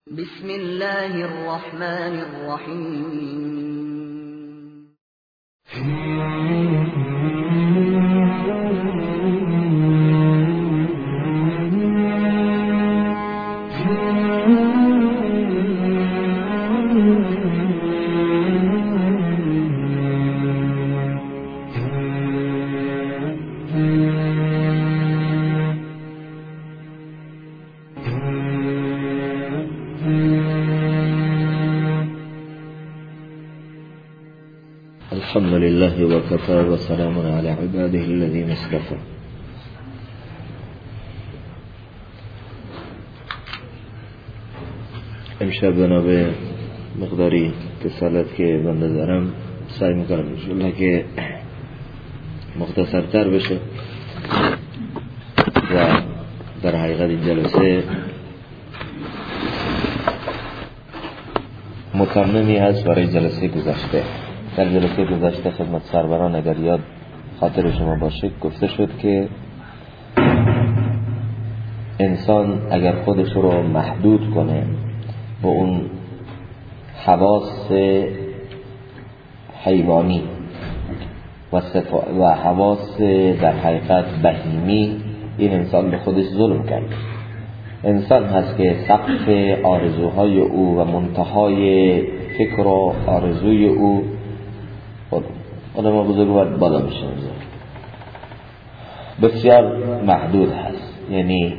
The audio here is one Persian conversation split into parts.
بسم الله الرحمن الرحیم. الحمد لله وكفى وسلام على عباده الذين اصطفى. امشب بنا به مقداری رسالت که بنده دارم سعی میکنم انشاءالله که مختصرتر بشه و در حقیقت این جلسه متممی هست برای جلسه گذشته. در جلسه گذشته خدمت سروران اگر یاد خاطر شما باشه گفته شد که انسان اگر خودش رو محدود کنه با اون حواس حیوانی و حواس در حقیقت بهیمی، این انسان به خودش ظلم کرد. انسان هست که سقف آرزوهای او و منتهای فکر و آرزوی او آدم بزرگوار بالا میشه، بسیار محدود هست، یعنی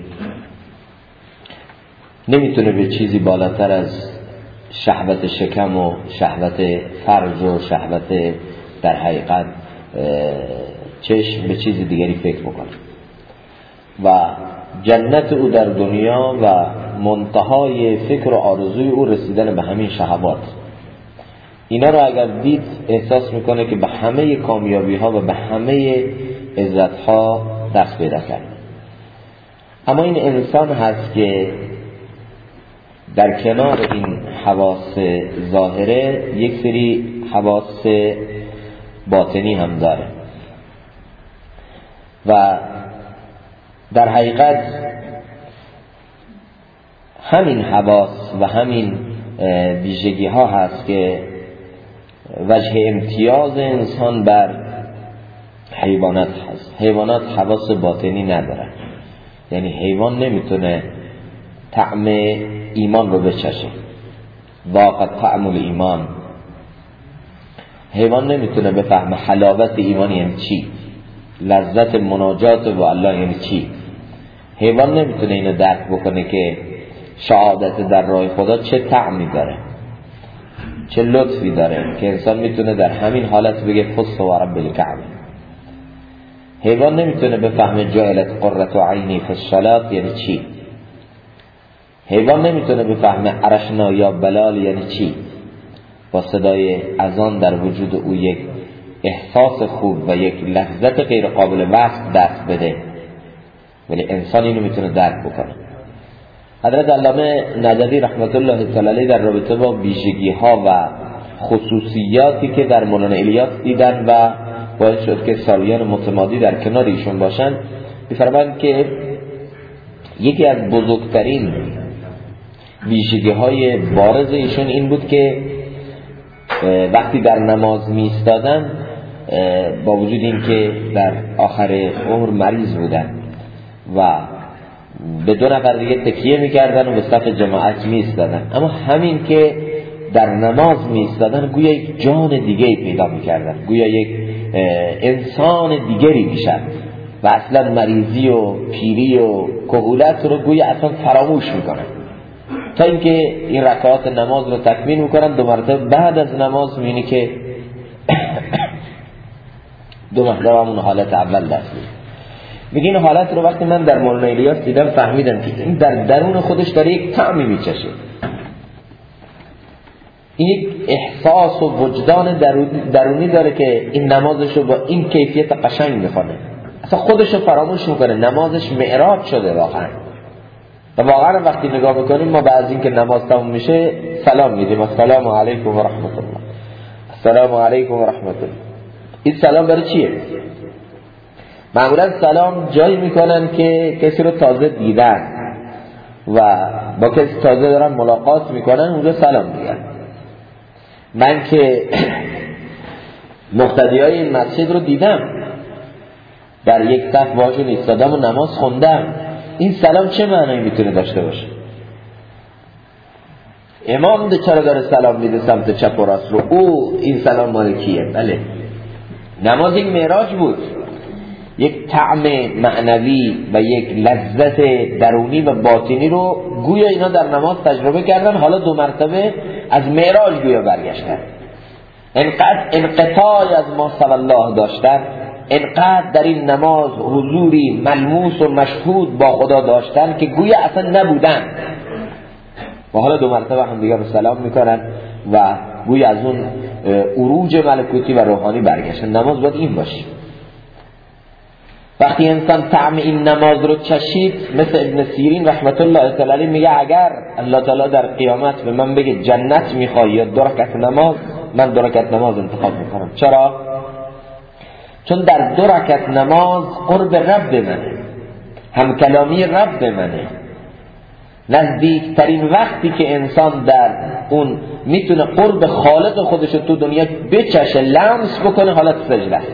نمیتونه به چیزی بالاتر از شهوت شکم و شهوت فرج و شهوت در حقیقت چشم به چیز دیگری فکر بکنه و جنت او در دنیا و منتهای فکر و آرزوی او رسیدن به همین شهوات. اینا رو اگر دید احساس میکنه که به همه کامیابی ها و به همه عزت ها دست پیدا کرد. اما این انسان هست که در کنار این حواس ظاهره یک سری حواس باطنی هم داره و در حقیقت همین حواس و همین ویژگی ها هست که وجه امتیاز انسان بر حیوانات هست. حیوانات حواس باطنی ندارن، یعنی حیوان نمیتونه طعم ایمان رو بچشه، ذاق طعم الایمان. حیوان نمیتونه بفهمه حلاوت ایمان یعنی چی، لذت مناجات با الله یعنی چی. حیوان نمیتونه اینو درک بکنه که شهادت در راه خدا چه طعمی داره، چه لطفی داره، که انسان میتونه در همین حالت بگه خص و رب الکعبه. حیوان نمیتونه بفهمه جعلت قرة عینی فی الصلاة یعنی چی. حیوان نمیتونه بفهمه عرشنا یا بلال یعنی چی. با صدای اذان در وجود او یک احساس خوب و یک لذت غیر قابل وصف دست بده، ولی انسان اینو میتونه درک بکنه. حضرت علامه ندوی رحمت الله تعالی علیه در رابطه با ویژگی ها و خصوصیاتی که در مولانا الیاس دیدن و باعث شد که سالیان متمادی در کنار ایشون باشن می‌فرمایند که یکی از بزرگترین ویژگی های بارز ایشون این بود که وقتی در نماز می ایستادن، با وجود این که در آخر عمر مریض بودن و به دو نفر دیگه تکیه میکردن و به صف جماعت می ایستادن، اما همین که در نماز می ایستادن گویا یک جان دیگه پیدا میکردن، گویا یک انسان دیگری میشن و اصلا مریضی و پیری و کهولت رو گویا اصلا فراموش میکنن، تا اینکه این رکعات نماز رو تکمیل میکنن. دو مرتبه بعد از نماز میبینی که دو مرتبه همون حالت اول دست میگه. این حالت رو وقتی من در مولانا الیاس دیدم فهمیدم که این در درون خودش داره یک طعمی میچشه، این یک احساس و وجدان درونی داره که این نمازش رو با این کیفیت قشنگ میخونه، اصلا خودش رو فراموش میکنه، نمازش معراج شده واقعا. و واقعا وقتی نگاه میکنیم ما بعد این که نماز تموم میشه سلام میدیم، السلام علیکم و رحمت الله، السلام علیکم و رحمت الله. این سلام برای چیه؟ معمولا سلام جایی میکنن که کسی رو تازه دیدن و با کسی تازه دارن ملاقات میکنن اونجا سلام میگن. من که مقتدی های این مسجد رو دیدم، در یک صف باشون ایستادم و نماز خوندم. این سلام چه معنی میتونه داشته باشه؟ امام چرا داره سلام میده سمت چپ و راست رو؟ این سلام مال کیه؟ بله، نماز یک معراج بود، یک طعم معنوی و یک لذت درونی و باطنی رو گویا اینا در نماز تجربه کردن. حالا 2 مرتبه از معراج گویا برگشتن. انقدر انقطاع از ما صلی الله داشتن، انقدر در این نماز حضوری ملموس و مشهود با خدا داشتن که گویا اصلا نبودن و حالا 2 مرتبه هم دیگه رو سلام میکنن و گویا از اون عروج ملکوتی و روحانی برگشتن. نماز باید این باشه. وقتی انسان طعم این نماز رو چشید، مثل ابن سیرین رحمت الله تعالی علیه میگه اگر الله تعالی در قیامت به من بگه جنت میخوای یا 2 رکعت نماز، من 2 رکعت نماز انتخاب میکنم. چرا؟ چون در 2 رکعت نماز قرب رب منه، همکلامی رب منه، نزدیکترین وقتی که انسان در اون میتونه قرب خالق خودش تو دنیا بچشه، لمس بکنه، حالت سجده است.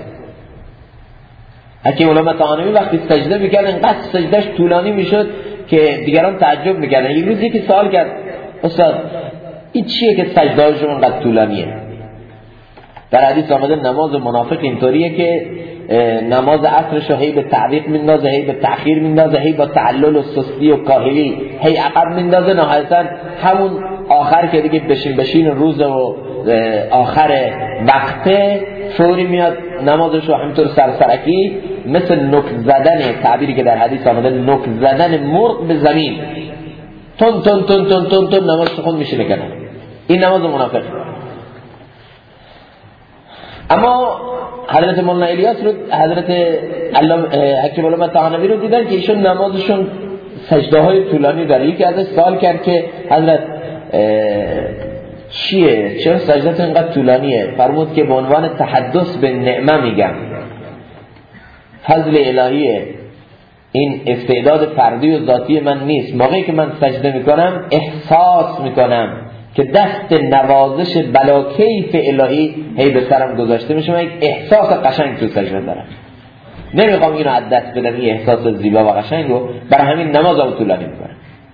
حکیم علامه طحاوی وقتی سجده میکرد انقدر سجدهش طولانی میشد که دیگران تعجب میکردن. یک روز یکی سوال کرد استاد این چیه که سجده‌هاشون انقدر طولانیه؟ در حدیث آمده نماز منافق اینطوریه که نماز عصرش رو هی به تعویق میندازه، هی به تأخیر میندازه، هی با تعلل و سستی و کاهلی هی عقب میندازه، نهایتا همون آخر که دیگه بشین روز و آخر وقته فوری میاد نمازش رو همینطور سرسرکی مثل نک زدن، تعبیری که در حدیث آمده نک زدن مرغ به زمین، تون تون تون تون تون تون نمازش خود میشه نکنه. این نماز منافق. اما حضرت مولانا الیاس رو، حضرت حکیم علامه طحاوی رو دیدن که ایشون نمازشون سجده های طولانی داره. یکی ازش سوال کرد که حضرت چیه؟ چرا سجدت اینقدر طولانیه؟ فرمود که به عنوان تحدث به نعمه میگم، فضل الهیه، این استعداد فردی و ذاتی من نیست. موقعی که من سجده میکنم احساس میکنم که دست نوازش بلاکیف الهی هی به سرم گذاشته میشه، من یک احساس قشنگ تو سجده دارم، نمیخوام اینو از دست بدم، این احساس زیبا و قشنگ رو. برای همین نمازم طولانی میکنم.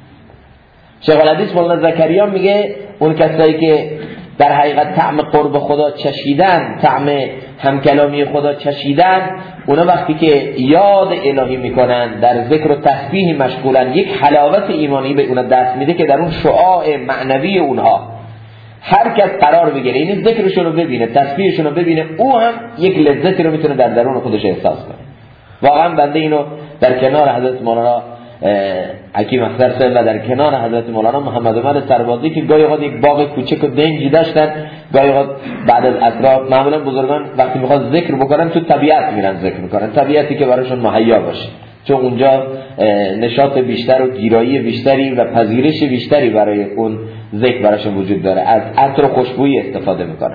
شیخ الحدیث مولانا زکریا میگه اون کسایی که در حقیقت طعم قرب خدا چشیدن، طعم همکلامی خدا چشیدن، اونا وقتی که یاد الهی میکنن، در ذکر و تسبیح مشغولن، یک حلاوت ایمانی به اونا دست میده که در اون شعاع معنوی اونها هر کس قرار بگیره، این ذکرشون رو ببینه، تسبیحشون رو ببینه، او هم یک لذتی رو میتونه در درون خودش احساس کنه. واقعا بنده اینو در کنار حضرت مولانا حکیم اختر صاحب و در کنار حضرت مولانا محمد عمر سربازی که گاهی اوقات یک باغ کوچک و دنجی داشتن، گاهی اوقات بعد از اطراف معمولا بزرگان وقتی میخواد ذکر بکنن تو طبیعت میرن ذکر میکنن، طبیعتی که براشون مهیا باشه، چون اونجا نشاط بیشتر و گیرایی بیشتری و پذیرش بیشتری برای اون ذکر براشون وجود داره، از عطر و خوشبویی استفاده میکنن.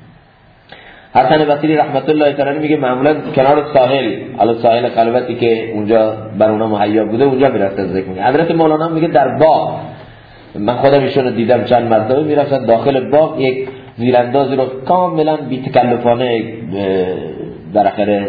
حسن بصری رحمت الله تعالی میگه معمولا کنار ساحل، حالا ساحل خلوتی که اونجا بر اونا مهیا بوده، اونجا میرفتن ذکر میکنن. حضرت مولانا میگه در باغ، من خودم ایشون رو دیدم چند مرتبه، میرفتن داخل باغ یک زیراندازی رو کاملا بی تکلفانه در آخر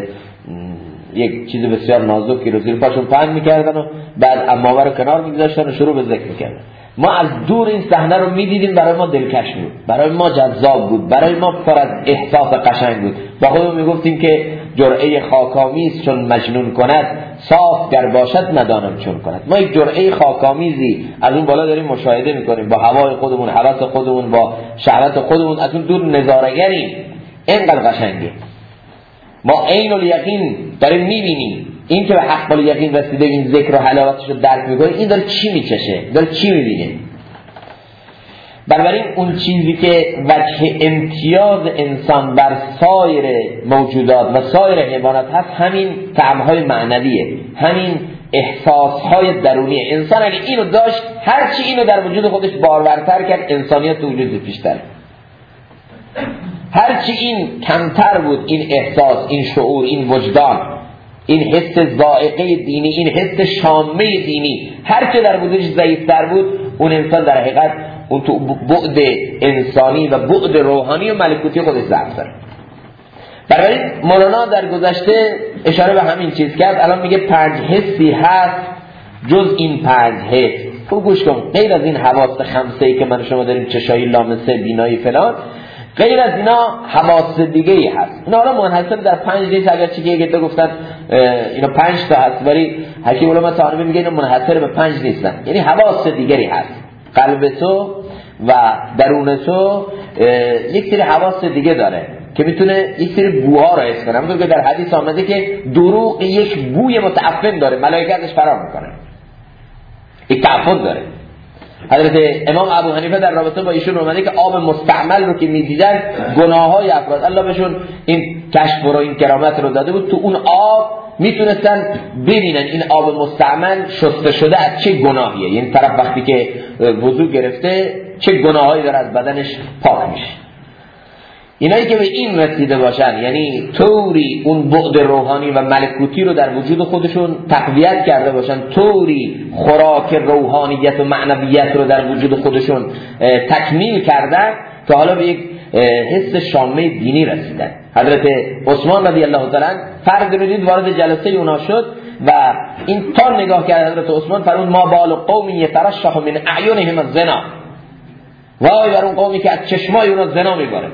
یک چیز بسیار نازکی رو زیر پاشون پهن میکردن و بعد عمامه رو کنار میگذاشتن و شروع به ذکر میکردن. ما از دور این صحنه رو میدیدیم، برای ما دلکش بود، برای ما جذاب بود، برای ما پر از احساس قشنگ بود. با خودمون میگفتیم که جرعه خاکامیز چون مجنون کند، صاف گر باشد ندانم چون کند. ما یک جرعه خاکامیزی از اون بالا داریم مشاهده میکنیم، با هوای خودمون، هوس خودمون، با شهوت خودمون، از اون دور نظاره‌گریم. اینقدر قشنگه. ما عین الیقین داریم میبینیم. این که به حق الیقین رسیده، این ذکر و حلاوتش رو درک میکنه، این داره چی میچشه، داره چی میبینه. بنابراین اون چیزی که وجه امتیاز انسان بر سایر موجودات و سایر حیوانات هست، همین طعمهای معنویه، همین احساسهای درونیه. انسان اگه اینو داشت، هرچی اینو در وجود خودش بارورتر کرد، انسانیت تو وجود پیشتر. هرچی این کمتر بود، این احساس، این شعور، این وجدان، این حس ذائقه دینی، این حس شامه دینی، هر چه در وجودش ضعیف‌تر بود، اون انسان در حقیقت اون تو بعد انسانی و بعد روحانی و ملکوتی خودش ضعف داره. برای مولانا در گذشته اشاره به همین چیز کرد. الان میگه 5 حسی هست جز این 5 حس. خوب گوش کن، غیر از این حواس خمسه‌ای که من شما داریم، چشایی، لامسه، بینایی فلان، غیر از اینا حواس دیگه ای هست. اینا حالا منحصر در 5 نیست، اگرچه که یه گفتن اینا 5 تا هست، ولی حکیم علما تعالی میگه اینا منحصر به 5 نیستن، یعنی حواس دیگری هست. قلب تو و درون تو یک سری حواس دیگه داره که میتونه یک سری بوها رو حس کنه. همونطور که در حدیث آمده که دروغ یک بوی متعفن داره، ملائکه ازش فرار میکنه، یک تعفن داره. حضرت امام ابو حنیفه در رابطه با ایشون اومده که آب مستعمل رو که میدیدن گناههای افراد، الله بهشون این کشف و این کرامت رو داده بود، تو اون آب میتونستن ببینن این آب مستعمل شسته شده از چه گناهیه، یعنی طرف وقتی که وضو گرفته چه گناهایی داره از بدنش پاک میشه. اینایی که به این رسیده باشن، یعنی طوری اون بعد روحانی و ملکوتی رو در وجود خودشون تقویت کرده باشن، طوری خوراک روحانیت و معنویت رو در وجود خودشون تکمیل کردن که حالا به یک حس شامه دینی رسیدن. حضرت عثمان رضی الله تعالی فرد رو دید وارد جلسه اونا شد و این تا نگاه کرد حضرت عثمان فرمود ما بال قوم یترشح من اعینهم الزنا، وای بر اون قومی که از چشمای اونا زنا میباره.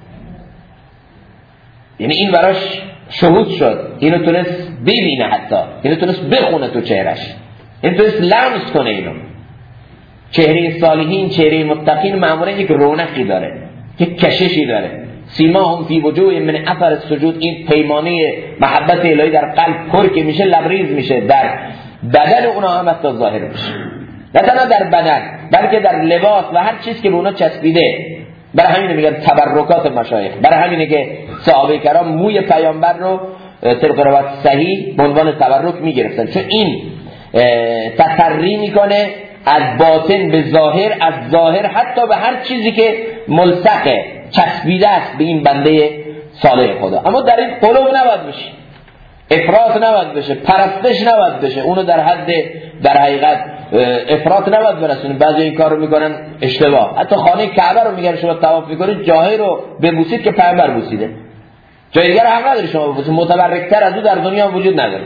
یعنی این براش شهود شد، اینو تونست ببینه، حتی اینو تونست بخونه تو چهرش، اینو تونست لمس کنه. اینو چهره صالحین، چهره متقین معمولا یک رونقی داره، یک کششی داره. سیماهم فی وجوه من اثر السجود، این پیمانه محبت الهی در قلب پر که میشه لبریز میشه، در بدن اونا هم حتی ظاهر میشه، نه تنها در بدن بلکه در لباس و هر چیز که به اونا چسبیده. برای همینه میگن تبرکات مشایخ، برای همینه که صحابه کرام موی پیامبر رو طبق روایت صحیح به عنوان تبرک میگرفتن، چون این تسری میکنه از باطن به ظاهر، از ظاهر حتی به هر چیزی که ملصقه، چسبیده است به این بنده صالح خدا. اما در این قلوب نباید بشه، افراط نباید بشه، پرستش نباید بشه، اونو در حد در حقیقت افراط نباید برسونه. بعضی این کار رو میکنن اشتباه، حتی خانه کعبه رو میگن شما طواف میکنید جاهی رو ببوسید که پیامبر بوسیده، جای دیگر حق نداری شما ببوسید، متبرکتر از او در دنیا وجود نداره.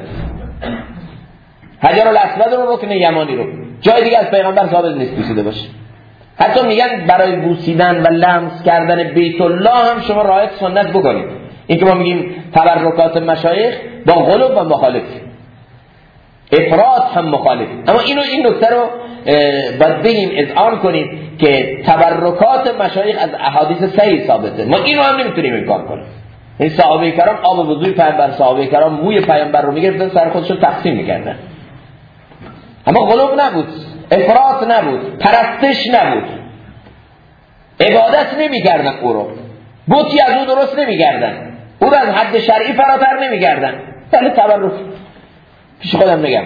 حجر الاسود رو، رکن یمانی رو، جای دیگه از پیغمبر ثابت نیست بوسیده باشه. حتی میگن برای بوسیدن و لمس کردن بیت الله هم شما رعایت سنت بکنید. این که ما میگیم تبرکات مشایخ با قلوب و مخالف، افراط هم مخالف. اما این نکته رو باید بگیم، اذعان کنیم که تبرکات مشایخ از احادیث صحیح ثابته، ما اینو هم نمیتونیم انکار کنیم. این صحابه کرام آب وضوی پیامبر، صحابه کرام موی پیامبر رو میگرفتن سر خودشون تقسیم میکردن، اما قلوب نبود، افراط نبود، پرستش نبود، عبادت نمیکردن، او رو بوتی از او درست نمیکردن، او رو از حد شرعی فراتر نمیکردن، ولی تبرک. پیش خودم میگم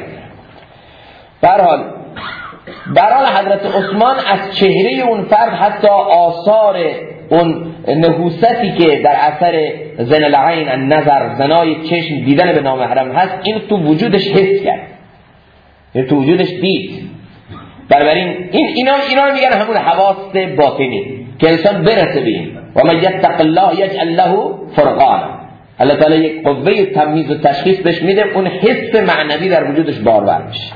برحال حضرت عثمان از چهره اون فرد حتی آثار اون نحوستی که در اثر زن العین، النظر، زنای چشم، دیدن به نامحرم هست، این تو وجودش حس کرد، این تو وجودش دید. بنابراین اینا میگن همون حواس باطنی که انسان برسه به این. و من یتق الله یجعل له فرقانا، الله تعالی یک قوه تمییز و تشخیص بهش میده، اون حس معنوی در وجودش بارور میشه،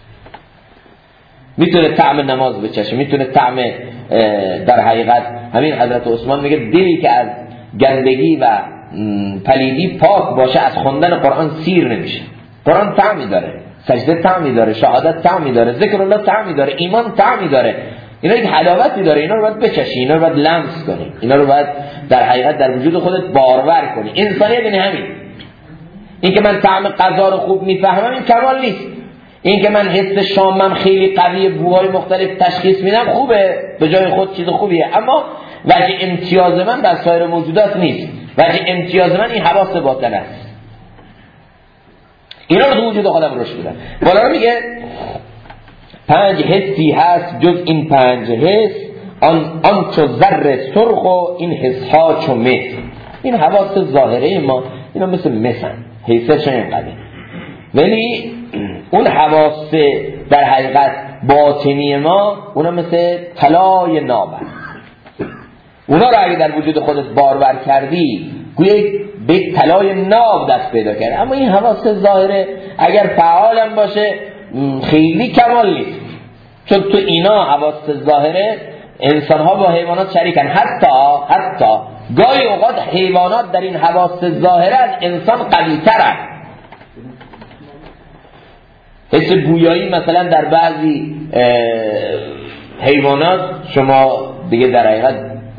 میتونه طعم نماز بچشه، میتونه طعم در حقیقت همین حضرت عثمان میگه دلی که از گندگی و پلیدی پاک باشه از خوندن قرآن سیر نمیشه. قرآن طعمی داره، سجده طعمی داره، شهادت طعمی داره، ذکر الله طعمی داره، ایمان طعمی داره، اینا یک حلاوتی داره، اینا رو باید بچشی، اینا رو باید لمس کنی، اینا رو باید در حقیقت در وجود خودت بارور کنی. انسانیت یعنی همین. این که من طعم غذا رو خوب میفهمم این کمال نیست، این که من حس شامم خیلی قوی، بوهای مختلف تشخیص میدم خوبه، به جای خود چیز خوبیه، اما وجه امتیاز من بر سایر موجودات نیست. وجه امتیاز من این حواس باطن است، اینا رو تو وجود خودم رشد بدم. بالا میگه 5 حسی هست جز این 5 حس، آن چو زر سرخ و این حس ها چو مس. این حواس ظاهره ما اینا مثل مسن، حیثش اینقدر ولی اون حواس در حقیقت باطنی ما اونا مثل طلای ناب هست. اونا رو اگه در وجود خودت بارور کردی گویا به طلای ناب دست پیدا کرد. اما این حواس ظاهره اگر فعالم باشه خیلی کمال نیست، چون تو اینا حواس ظاهره انسان ها با حیوانات شریکن. حتی گاهی اوقات حیوانات در این حواس ظاهره از انسان قوی ترن. حس بویایی مثلا در بعضی حیوانات شما دیگه در حقیقت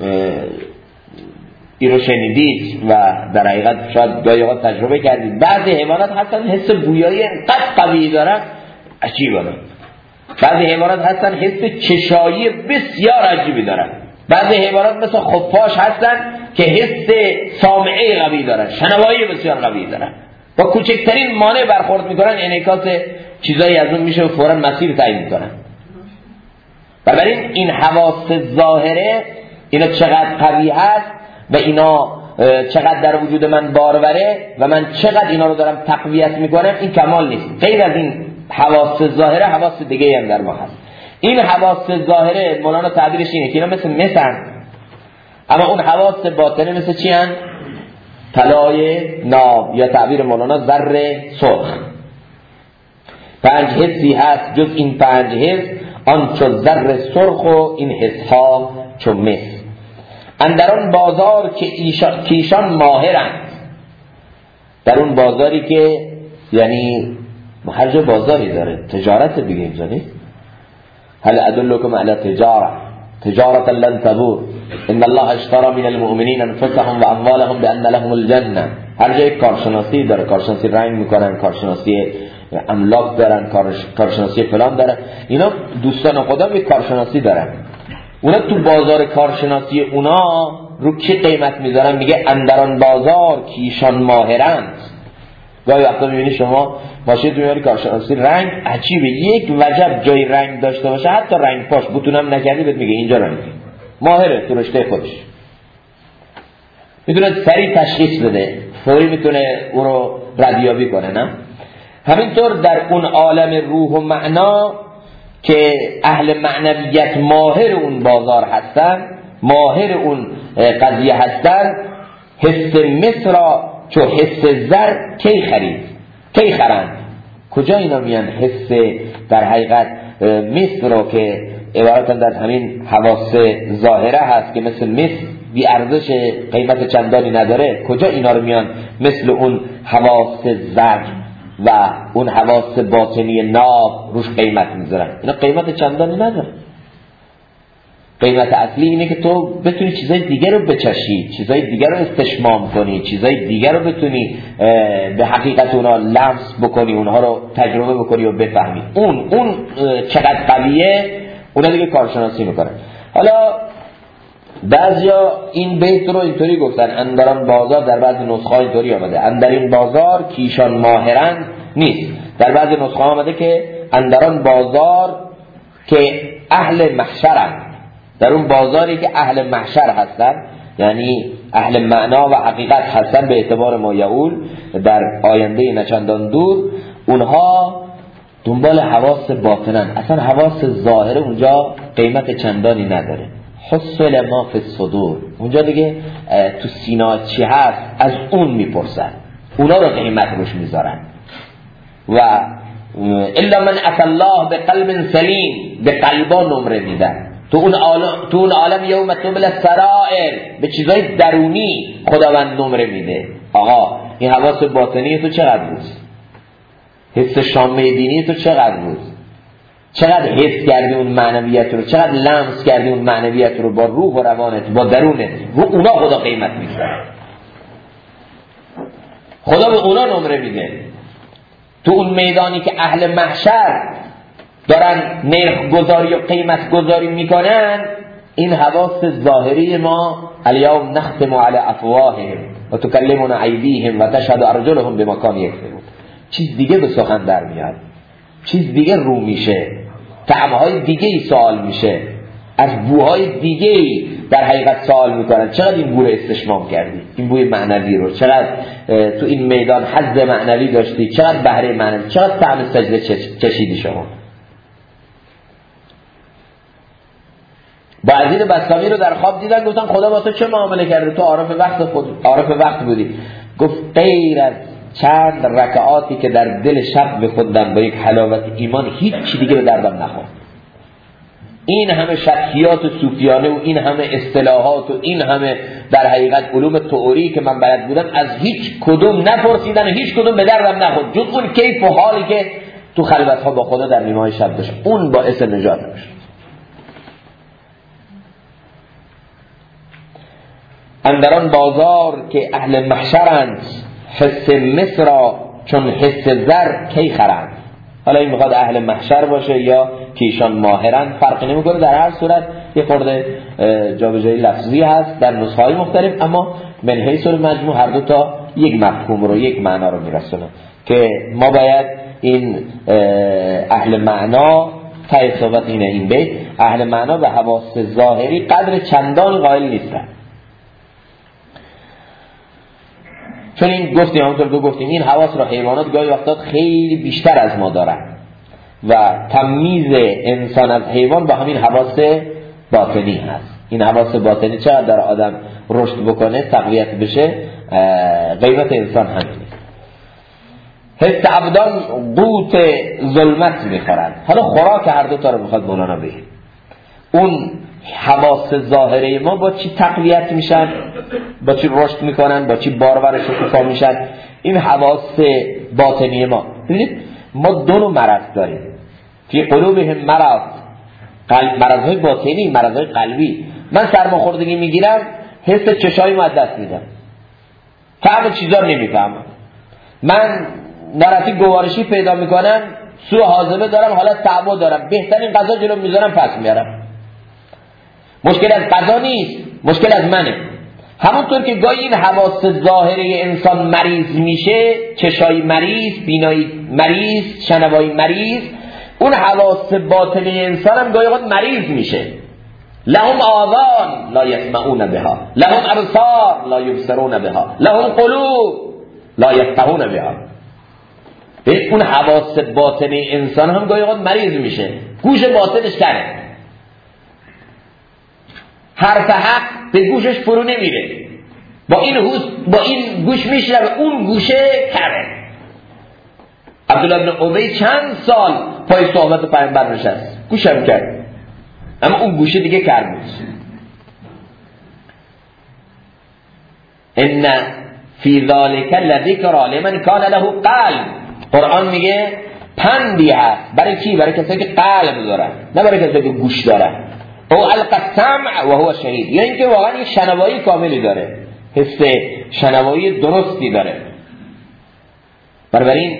این رو شنیدید و در حقیقت شاید گاهی اوقات تجربه کردید، بعضی حیوانات هستن حس بویایی انقدر قوی دارن عجیبه. بعضی حیوانات هستن حس چشایی بسیار عجیبی دارن. بعضی حیوانات مثل خفاش هستن که حس سامعه قوی دارن، شنوایی بسیار قوی دارن. با کوچکترین مانع برخورد میکنن، انعکاس چیزایی از اون میشه و فوراً مسیر تعیین میکنن. بنابراین این حواس ظاهره اینا چقدر قوی هست و اینا چقدر در وجود من باروره و من چقدر اینا رو دارم تقویت میکنم، این کمال نیست. غیر از این حواس ظاهره حواس دیگه هم در ما هست. این حواس ظاهره مولانا تعبیرش اینه که اینا مثل اما اون حواس باطنه مثل چی هن؟ طلای ناب، یا تعبیر مولانا زر سرخ. 5 حسی هست جز این 5 حس، آن چو زر سرخ و این حس ها چو مس. اندران بازار که ایشان ماهرند، در اون بازاری که یعنی هر جا بازاری داره، تجارت دیگه اینجا نیست. هل ادلکم علی تجارت لن تبور ان الله اشترى من المؤمنین انفسهم و اموالهم بان لهم الجنه. هر جا یک کارشناسی داره، کارشناسی رنگ میکنن، کارشناسی املاک دارن، کارشناسی فلان دارن. اینا دوستان خدا یک کارشناسی دارن. اونا تو بازار کارشناسی اونا رو کی قیمت میذارن؟ میگه اندران بازار که ایشان ماهرند. گاهی وقتا میبینی شما ماشین تو میاری کارشناسی رنگ عجیبه، یک وجب جای رنگ داشته باشه، حتی رنگ پاش بتونم نکردی بهت میگه اینجا رنگ ماهره تو رشته خودش، میتونه سریع تشخیص بده، فوری میتونه اون رو ردیابی کنه. نه همینطور در اون عالم روح و معنا که اهل معنویت ماهر اون بازار هستن، ماهر اون قضیه هستن، حس مصر را چو حس زر کی خرند. کجا اینا میان حس در حقیقت مصر را که عبارتن در همین حواس ظاهره هست که مثل مصر بی ارزش قیمت چندانی نداره، کجا اینا رو میان مثل اون حواس زر و اون حواس باطنی ناب روش قیمت میذارن؟ اینا قیمت چندانی نداره. قیمت اصلی اینه که تو بتونی چیزای دیگر رو بچشی، چیزای دیگر رو استشمام کنی، چیزای دیگر رو بتونی به حقیقت اونا لمس بکنی، اونها رو تجربه بکنی و بفهمی. اون چقدر قویه، اونا دیگه کارشناسی میکنن. حالا بعضیا این بیت رو اینطوری گفتن، اندران بازار، در بعضی نسخه ها اینطوری آمده اندرین بازار کیشان ماهرند نیست. در بعضی نسخه ها آمده که اندران بازار که اهل محشرند، در اون بازاری که اهل محشر هستن، یعنی اهل معنا و حقیقت هستن به اعتبار ما یقول در آینده نچندان دور، اونها دنبال حواس باطنن، اصلا حواس ظاهره اونجا قیمت چندانی نداره. حصل ما فی الصدور، اونجا دیگه تو سینا چی هست از اون میپرسن، اونا رو قیمت روش میذارن. و الا من اتى الله بقلب سلیم، به قلبا نمره میدن. تو اون عالم یوم تبل السرائر، به چیزای درونی خداوند نمره میده. آقا این حواس باطنی تو چقدر بود؟ حس شامه دینی تو چقدر بود؟ چقدر حس کردی اون معنویت رو؟ چقدر لمس کردی اون معنویت رو با روح و روانت، با درونت؟ رو اونا خدا قیمت میذاره، خدا به اونا نمره میده. تو اون میدانی که اهل محشر دارن نرخ گذاری و قیمت گذاری میکنن، این حواس ظاهری ما الیوم نختم علی افواههم و تکلمنا ایدیهم و تشهد ارجلهم بما کانوا یکسبون. چیز دیگه به سخن در میاد، چیز دیگه رو میشه، طعمهای دیگه ای سوال میشه، از بوهای دیگه ای در حقیقت سوال میکنن چقدر این بو رو استشمام کردی، این بوی معنوی رو چقدر تو این میدان حظ معنوی داشتی، چقدر بهره معنوی، چقدر طعم سجده چشیدی شما. بعضی بسطامی رو در خواب دیدن، گفتن خدا با تو چه معامله کرده، تو عارف وقت بودی. گفت غیر از چند رکعاتی که در دل شب بخوندم با یک حلاوت ایمان، هیچ چی دیگه به دردم نخورد. این همه شرحیات صوفیانه و این همه اصطلاحات و این همه در حقیقت علوم تئوری که من بلد بودم از هیچ کدوم نپرسیدن و هیچ کدوم به دردم نخورد، جز اون کیف و حالی که تو خلوت ها با خدا در نیمه های شب داشت، اون باعث نجات میشد. اندران بازار که اهل محشرند، حس مصر را چون حس زر کی خرند. حالا این میخواد اهل محشر باشه یا که ایشان ماهرند، فرقی نمیکنه. در هر صورت یه خورده جابجایی لفظی هست در نسخه‌های مختلف، اما من حیث المجموع هر دو تا یک مفهوم رو، یک معنا رو میرسونه که ما باید این اهل معنا، ته صحبت اینه این بیت، اهل معنا به حواس ظاهری قدر چندان قائل نیستن. چون این گفتیم، همونطور که گفتیم، این حواس را حیوانات گاهی وقتات خیلی بیشتر از ما دارن و تمییز انسان از حیوان با همین حواس باطنی هست. این حواس باطنی چقدر در آدم رشد بکنه، تقویت بشه، قیمت انسان همین است. حس عبدان قوت ظلمت میخورن. حالا خوراک هر دو تا رو میخواد مولانا بگه. اون حواس ظاهره ما با چی تقویت میشن، با چی رشد میکنن، با چی بارور شکوفا میشن. این حواس باطنی ما، ببینید ما دو نوع مرض داریم. فی قلوبهم مرض، مرضهای باطنی، مرضهای قلبی. من سرماخوردگی میگیرم، حس چشایی ما از دست میدم، طعم چیزا رو نمیفهمم. من نرفتی گوارشی پیدا میکنم، سوء هاضمه دارم، حالت تعب دارم، بهترین غذا جلو میذارم پس میارم. مشکل از غذا نیست، مشکل از منه. همونطور که گاهی این حواس ظاهره انسان مریض میشه، چشایی مریض، بینایی مریض، شنوایی مریض، اون حواس باطنی انسان هم گاهی وقت مریض میشه. لهم آذان لا یسمعون بها، لهم ابصار لا یبصرون بها، لهم قلوب لا یفقهون بها. اون حواس باطنی انسان هم گاهی وقت مریض میشه، گوش باطنش کنه، حرف حق به گوشش فرو نمیره، با این گوش میشنوه، اون گوشه کره. عبدالله بن ابی چند سال پای صحبت پیامبر نشست، گوشم کرد، اما اون گوشه دیگه کر بود. ان فی ذلک لذکر لمن کان له قلب. قرآن میگه پندی هست برای کی؟ برای کسایی که قلب دارن، نه برای کسایی که گوش دارن. او القى السمع و هو شهید، یعنی اینکه واقعا یک شنوایی کاملی داره، حس شنوایی درستی داره. بنابراین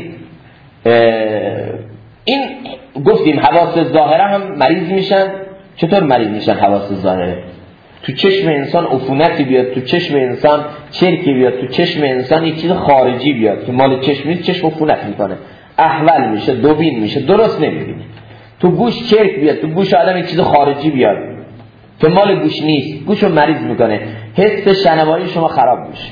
این گفتیم حواس ظاهره هم مریض میشن. چطور مریض میشن حواس ظاهره؟ تو چشم انسان عفونتی بیاد، تو چشم انسان چرکی بیاد، تو چشم انسان یک چیز خارجی بیاد که مال چشم نیست، چشم عفونت میکنه، احول میشه، دوبین میشه، درست نمیبینه. تو گوش چرک بیاد، تو گوش آدم یک چیز خارجی بیاد که مال گوش نیست، گوشو مریض میکنه، حس شنوایی شما خراب میشه.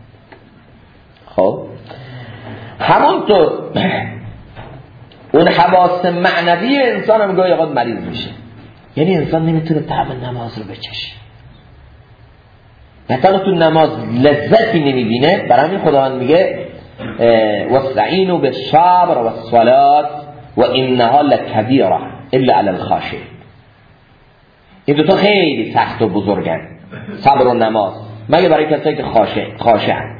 خب همونطور اون حواس معنوی انسان هم گاهی اوقات مریض میشه. یعنی انسان نمیتونه طعم نماز رو بچشه، مثلا تو نماز لذتی نمیبینه. برای همین خداوند میگه واستعینوا بالصبر والصلاة وانها لکبیره الا علی الخاشعین. این دوتا خیلی سخت و بزرگن، صبر و نماز، مگه برای کسایی که خاشعن.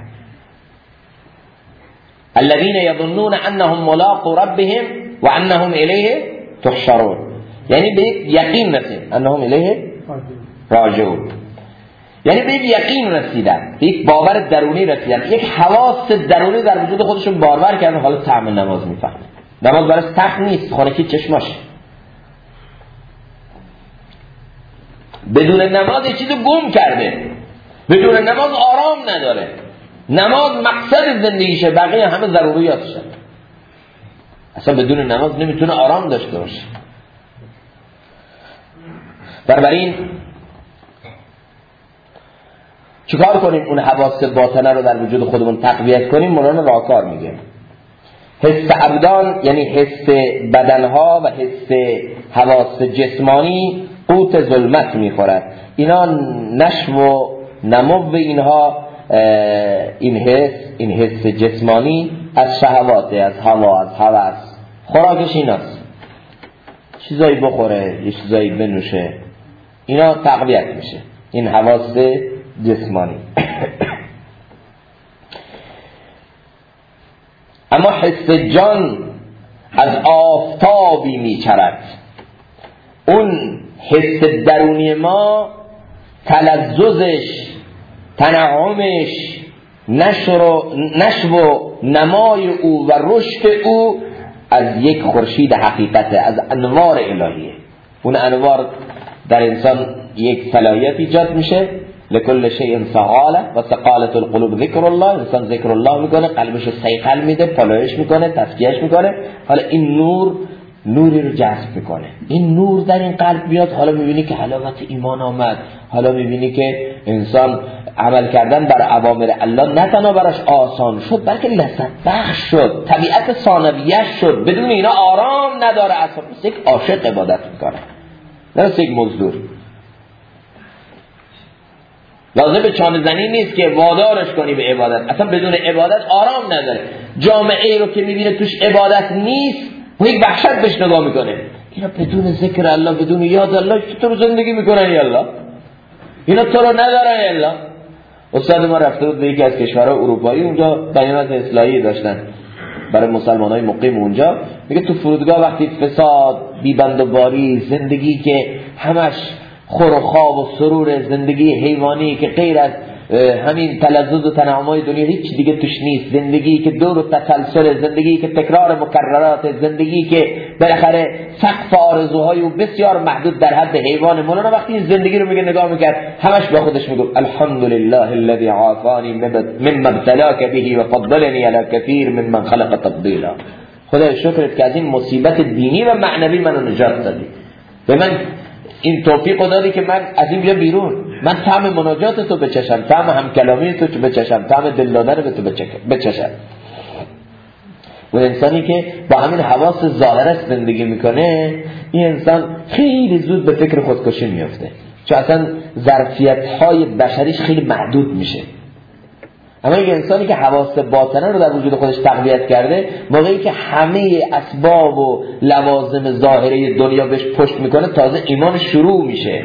الذين يظنون انهم ملاقو ربهم وانهم الیه تحشرون، یعنی به یقین رسید، انهم الیه راجعون، یعنی به یقین رسیدن، به یک باور درونی رسیدن، یک حواس درونی در وجود خودشون بارور کردن، حالا طعم نماز میفهمن. نماز برای سخت نیست، خانکی چشماش. بدون نماز یه چیزو گم کرده، بدون نماز آرام نداره. نماز مقصد زندگیشه، بقیه همه ضروریاتشه. اصلا بدون نماز نمیتونه آرام داشته باشه. بنابراین چیکار کنیم اون حواس باطنه رو در وجود خودمون تقویت کنیم؟ مولانا راهکار میگه. حس ابدان یعنی حس بدنها و حس حواس جسمانی قوت ظلمت میخورد. اینا نشو و نمو اینها این حس جسمانی از شهوات، از هوا، از هوس، خوراکش ایناست. چیزایی بخوره، یه چیزایی بنوشه، اینا تقویت میشه این حواس جسمانی. اما حس جان از آفتابی میچرد. اون حس درونی ما تلذذش، تنعمش، نشو و نمای او و رشد او از یک خورشید حقیقته، از انوار الهیه. اون انوار در انسان یک صلاحیت ایجاد میشه. لکل شیء سقاله و سقالت القلوب ذکر الله. انسان ذکر الله میکنه، قلبش رو سیقل میده، پالایش میکنه، تزکیهش میکنه. حالا این نوری رو جذب میکنه. این نور در این قلب بیاد، حالا میبینی که حلاوت ایمان آمد. حالا میبینی که انسان عمل کردن بر اوامر الله نه تنها براش آسان شد بلکه لذت بخش شد، طبیعت ثانویه شد. بدون اینا آرام نداره اصلا. مثل یک عاشق عبادت میکنه، نه مثل یک مزدور. لازم به چانه زنی نیست که وادارش کنی به عبادت. اصلا بدون عبادت آرام نداره. جامعه ای رو که میبینه توش عبادت نیست و یک وحشت بهش نگاه میکنه. اینا بدون ذکر الله، بدون یاد الله چطور زندگی میکنن؟ یا الله اینا تو رو ندارن. یا الله استاد ما رفته بود به یکی از کشورهای اروپایی، اونجا بیانات اصلاحی داشتن برای مسلمانای مقیم اونجا. میگه تو فرودگاه وقتی فساد، بیبند و باری، زندگی که همش خور و خواب و سرور، زندگی حیوانی که غیر از همین تلذذ و تنعمای دنیا هیچ دیگه توش نیست، زندگی که دور و تسلسل، زندگی که تکرار مکررات، زندگی که بالاخره سقف آرزوهای و بسیار محدود در حد حیوان. مولانا وقتی این زندگی رو میگه نگاه میکرد، همش با خودش میگه الحمدلله الذی عافانی مما ابتلاک به و فضلنی علی کثیر ممن خلق تفضیلا. خدای شکرت که از این مصیبت دینی و معنوی منو نجات دادی، به من این توفیق دادی که من از این بیا بیرون، من طعم مناجات تو بچشم، طعم همکلامی تو بچشم، طعم دل دادن به تو بچشم. و انسانی که با همین حواس ظاهرش زندگی میکنه، این انسان خیلی زود به فکر خودکشی میفته، چون اصلا ظرفیت‌های بشریش خیلی محدود میشه. اما یک انسانی که حواس باطنه رو در وجود خودش تقویت کرده، موقعی که همه اسباب و لوازم ظاهره دنیا بهش پشت میکنه، تازه ایمان شروع میشه.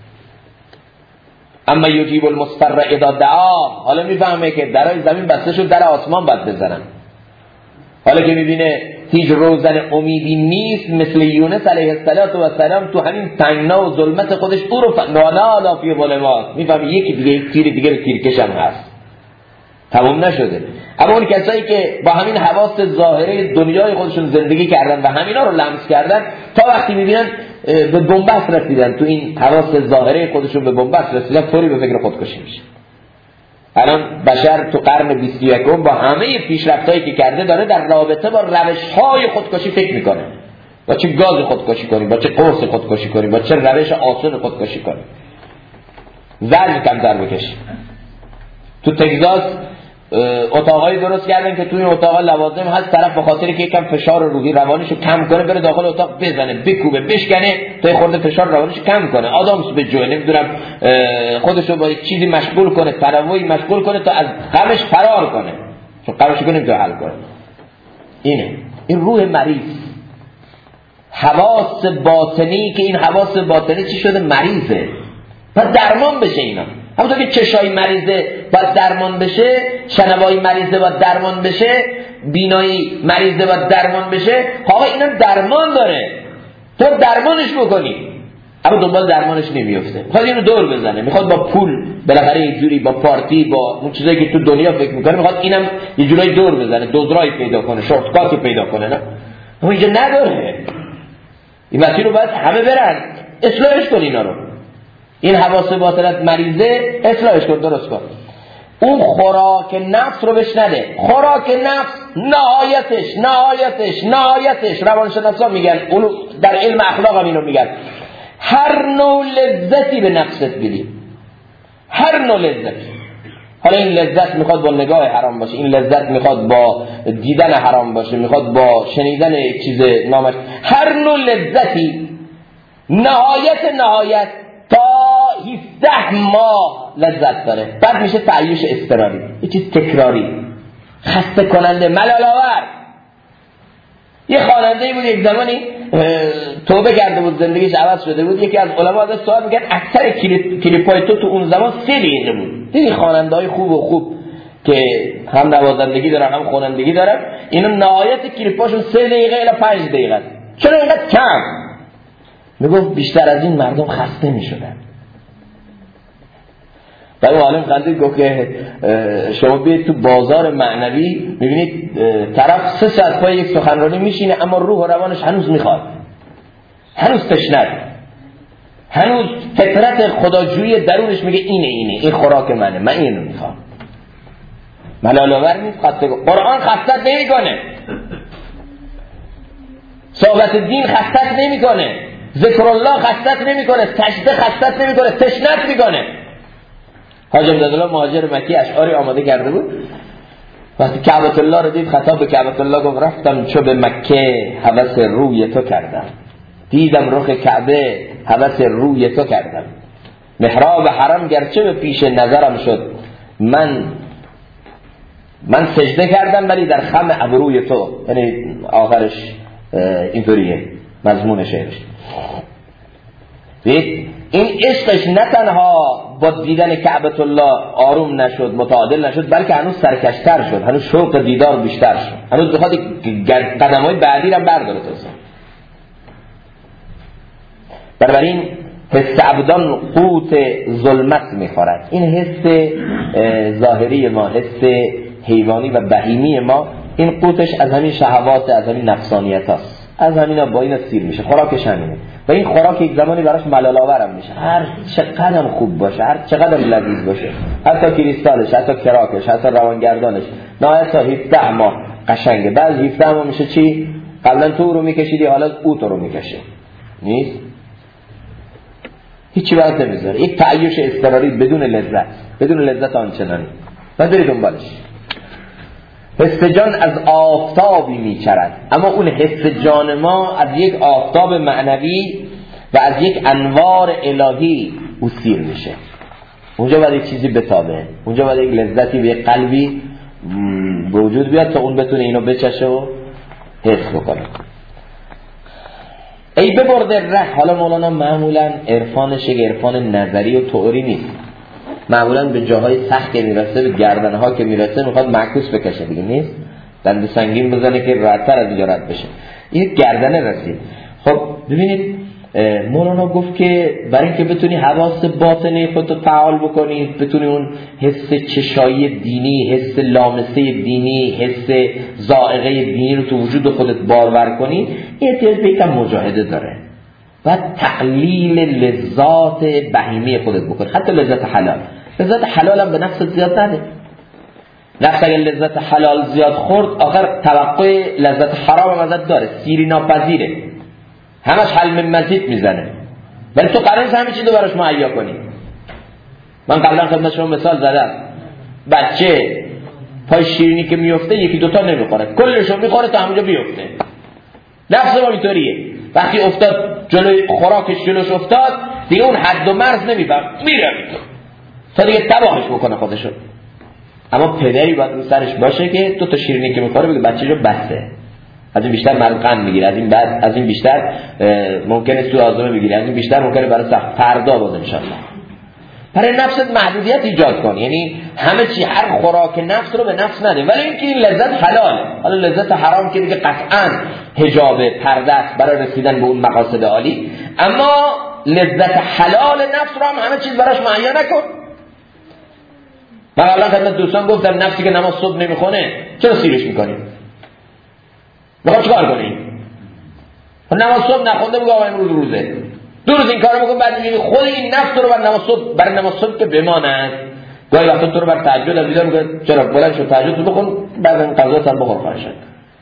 اما یجیب المضطر اذا دعا، حالا میفهمه که درای زمین بسته شد، در آسمان باید بزنن. حالا که میبینه هیچ روزن امیدی نیست، مثل یونس علیه السلام تو همین تنگنا و ظلمت خودش او رو نالا فی ظلمات، میفهمه یکی دیگه، یک تیر دیگه تیرکش هم هست، تمام نشده. اما اون کسایی که با همین حواس ظاهره دنیای خودشون زندگی کردن و همینا رو لمس کردن، تا وقتی میبینن به بنبست رسیدن، تو این حواس ظاهره خودشون به بنبست رسیدن، فوری به فکر خودکشی میشه. الان بشر تو قرن 21 با همه پیشرفتایی که کرده داره در رابطه با روش‌های خودکشی فکر میکنه. با چه گاز خودکشی کنیم، با چه قرص خودکشی کنیم، با چه روش آسان خودکشی کنیم. زرد کمتر بکشیم. تو تگزاس اتاقایی درست کردن که توی اتاق لوازم هست، طرف به خاطر که یکم فشار روحی روانیشو کم کنه بره داخل اتاق بزنه، بکوبه، بشکنه تا خورده فشار روانیشو کم کنه. آدمش به جوه نمیدونم خودشو با چیزی مشغول کنه، تنوعی مشغول کنه تا از غمش فرار کنه، چون غمش کنه نمیتونه حل کنه. این روح مریض، حواس باطنی، که این حواس باطنی چی شده؟ مریضه. پس درمان بشه اینا. همونطور که چشای مریضه باید درمان بشه، شنوایی مریضه باید درمان بشه، بینایی مریضه باید درمان بشه. آقا اینا درمان داره، تو درمانش بکنی. اما دنبال درمانش نمیفته، میخواد اینو دور بزنه، میخواد با پول بالاخره یه جوری، با پارتی، با اون چیزایی که تو دنیا فکر میکنه، میخواد اینم یه جورایی دور بزنه، دزرایی پیدا کنه، شورتکاتی پیدا کنه. نه، اما اینجا نداره. این مسیر رو باید همه برن اصلاحش کن. اینا رو، این حواس باطنت مریضه، اصلاحش کن، درست کن. اون خوراک نفس رو بهش نده. خوراک نفس نهایتش روانشناسا میگن، در علم اخلاق هم اینو میگن، هر نوع لذتی به نفست بدی، هر نوع لذتی. حالا این لذت میخواد با نگاه حرام باشه، این لذت میخواد با دیدن حرام باشه، میخواد با شنیدن چیز نامش، هر نوع لذتی نهایت تا 17 ماه لذت داره، بعد میشه تعیش اضطراری، یه چیز تکراری، خسته کننده، ملال آور. یه خواننده بود یک زمانی توبه کرده بود، زندگیش عوض شده بود. یکی از علما ازش سوال می‌کرد اکثر کلیپای تو اون زمان 3 دقیقه بود. دیدی خواننده‌های خوب که هم نوازندگی دارن هم خوانندگی دارن، اینا نهایت کلیپاشون 3 دقیقه الی 5 دقیقه است. چرا اینقدر کم؟ میگفت بیشتر از این مردم خسته میشدن. بعد عالم خندید گفت که شما بیاید تو بازار معنوی میبینید طرف 3 ساعت پای یک سخنرانی میشینه اما روح و روانش هنوز میخواد، هنوز تشنه، هنوز فطرت خداجویی درونش میگه اینه این خوراک منه، من اینو میخوام. ملال‌آور نیست، خسته. قرآن خستت نمیکنه، صحبت دین خستت نمیکنه، ذکر الله خستت نمیکنه، سجده خستت نمیکنه، تشنت میکنه. حاج امدادالله مهاجر مکی اشعاری آماده کرده بود، وقتی کعبة الله رو دید خطاب به کعبة الله گفت رفتم چو به مکه هوس روی تو کردم، دیدم رخ کعبه هوس روی تو کردم، محراب حرم گرچه به پیش نظرم شد، من سجده کردم ولی در خم ابروی تو. یعنی آخرش اینطوریه مضمون شعرش. این عشقش نه تنها با دیدن کعبة الله آروم نشد، متعادل نشد، بلکه هنوز سرکشتر شد، هنوز شوق دیدار بیشتر شد، هنوز بخواد قدم‌های بعدی را برداره. بنابراین حس عبدان قوت ظلمت میخورد. این حس ظاهری ما، حس حیوانی و بهیمی ما، این قوتش از همین شهوات، از همین نفسانیت هست، از همینا با این سیر میشه، خوراکش همینه. و این خوراک یک زمانی براش ملال آورم میشه، هر چقدر خوب باشه، هر چقدر لذیذ باشه، حتی کریستالش، حتی کراکش، حتی روانگردانش، نه تا 17 ماه قشنگه. بعد 17 ماه میشه چی؟ قبلا تو رو میکشیدی، حالا او تو رو میکشه، نیست؟ هیچی وقت نمیذاره، یک تعیش اضطراری بدون لذت آنچنانی. و داری دنبالش. حس جان از آفتابی میچرد، اما اون حس جان ما از یک آفتاب معنوی و از یک انوار الهی او سیر میشه. اونجا باید یک چیزی بتابه، اونجا باید یک لذتی و یک قلبی به وجود بیاد تا اون بتونه اینو بچشه و حس بکنه. ای ببرده ره. حالا مولانا معمولا عرفانش یک عرفان نظری و تئوری نیست، معمولا به جاهای سخت که میرسه، به گردنها که میرسه میخواد معکوس بکشه دیگه، نیست دنده سنگین بزنه که راحت‌تر از اینجا رد بشه. این گردنه رسید. خب ببینید مولانا گفت که برای اینکه بتونی حواس باطنی خودتو فعال بکنی، بتونی اون حس چشایی دینی، حس لامسه دینی، حس ذائقه دینی رو تو وجود خودت بارور کنی، این احتیاج به یکم مجاهده داره. بعد تقلیل لذات بهیمی خودت بکن، حتی لذت حلال. لذت حلال هم به نفس زیاد نده. نفس اگر لذت حلال زیاد خورد، آخر توقع لذت حرام هم ازت داره، سیری ناپذیره، همش حل من مزید میزنه، ولی تو قرار نیست همه چیز رو براش مهیا کنی. من قبلا خدمت شما مثال زدم، بچه پای شیرینی که میفته یکی دوتا نمیخوره، کلشو میخوره تا همونجا بیفته. نفس ما اینطوریه، وقتی افتاد جلوی خوراکش جلوش افتاد دیگه اون حد و مرز نمیفهم، میره تا دیگه تباهش بکنه خودشو. اما پدری باید رو سرش باشه که دو تا شیرینی که میخوره بگه بچه‌شو بسه، از این بیشتر ملقن میگیره، از این بیشتر ممکنه سوء هاضمه بگیره، از این بیشتر ممکنه برای سخت فردا باز ان شاء الله. برای نفست محدودیت ایجاد کن، یعنی همه چی، هر خوراک نفس رو به نفس نده، ولی اینکه این لذت حلاله. حالا لذت حرام که دیگه قطعاً حجاب پرده است برای رسیدن به اون مقاصد عالی، اما لذت حلال نفس رو هم همه چیز براش مهیا نکن. من الان خدمت دوستان گفتم نفسی که نماز صبح نمیخونه چرا سیرش میکنی؟ میخواد چیکار کنی؟ نماز صبح نخونده بگو آقا امروز روزه، دو روز این کارو بکن، بعد میگی خود این نفس رو برای نماز صبح که بماند. گاهی وقتا تو رو بر تهجد هم بیدار میگه چرا بلند شو تهجد رو بخون، بعد این قضا هم بخور خواهشن.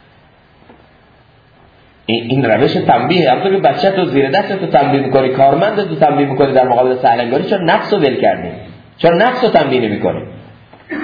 این روش تنبیه. همونطور که بچه تو زیر دست تو تنبیه میکنی، کارمند تو تنبیه میکنی در مقابل سهلنگاری، چرا نفس رو ول کردی؟ چرا نفس رو تنبیه نمیکنی؟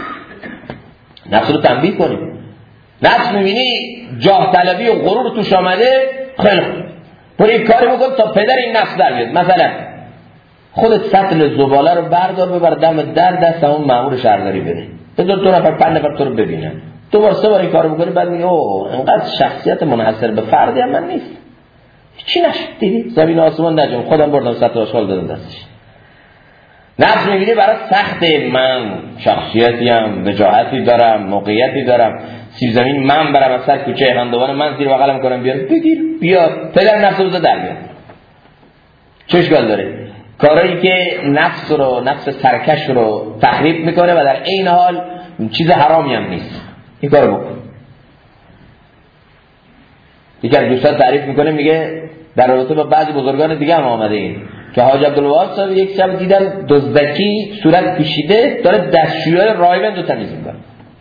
نفس رو تنبیه کنیم. نفس میبینی جاه طلبی و غرور توش آمده، خیلی خوب برو یک کاری بکن تا پدر این نفس در بیاد. مثلا خودت سطل زباله رو بردار ببر دم در دست اون مأمور شهرداری بده، بذار 2 نفر 5 نفر تو رو ببینن، 2 بار 3 بار این کارو بکنی، بعد میگه اوه انقدر شخصیت منحصر به فردی هم من نیست، چی نشد دیدی زمین آسمان نجم، خودم بردم سطل آشغال دادم دستش. نفس میبینی برای سخته، من شخصیتی هم، وجاهتی دارم، موقعیتی دارم، سیب زمین من برم از سر کوچه هندوان من زیر بغلم کنم بیار بگیر بیار، پدر نفس رو در بیار. چه اشکال داره؟ کارایی که نفس سرکش رو تخریب میکنه و در این حال چیز حرامی هم نیست، این کارو بکن. یکی از دوستان تعریف میکنه، میگه در رابطه با بعضی بزرگان دیگه هم آمده این که حاج عبدالوهاب صاحب یک شب دیدن دزدکی صورت پوشیده داره دستشویی رایوند رو تمیز میکنه.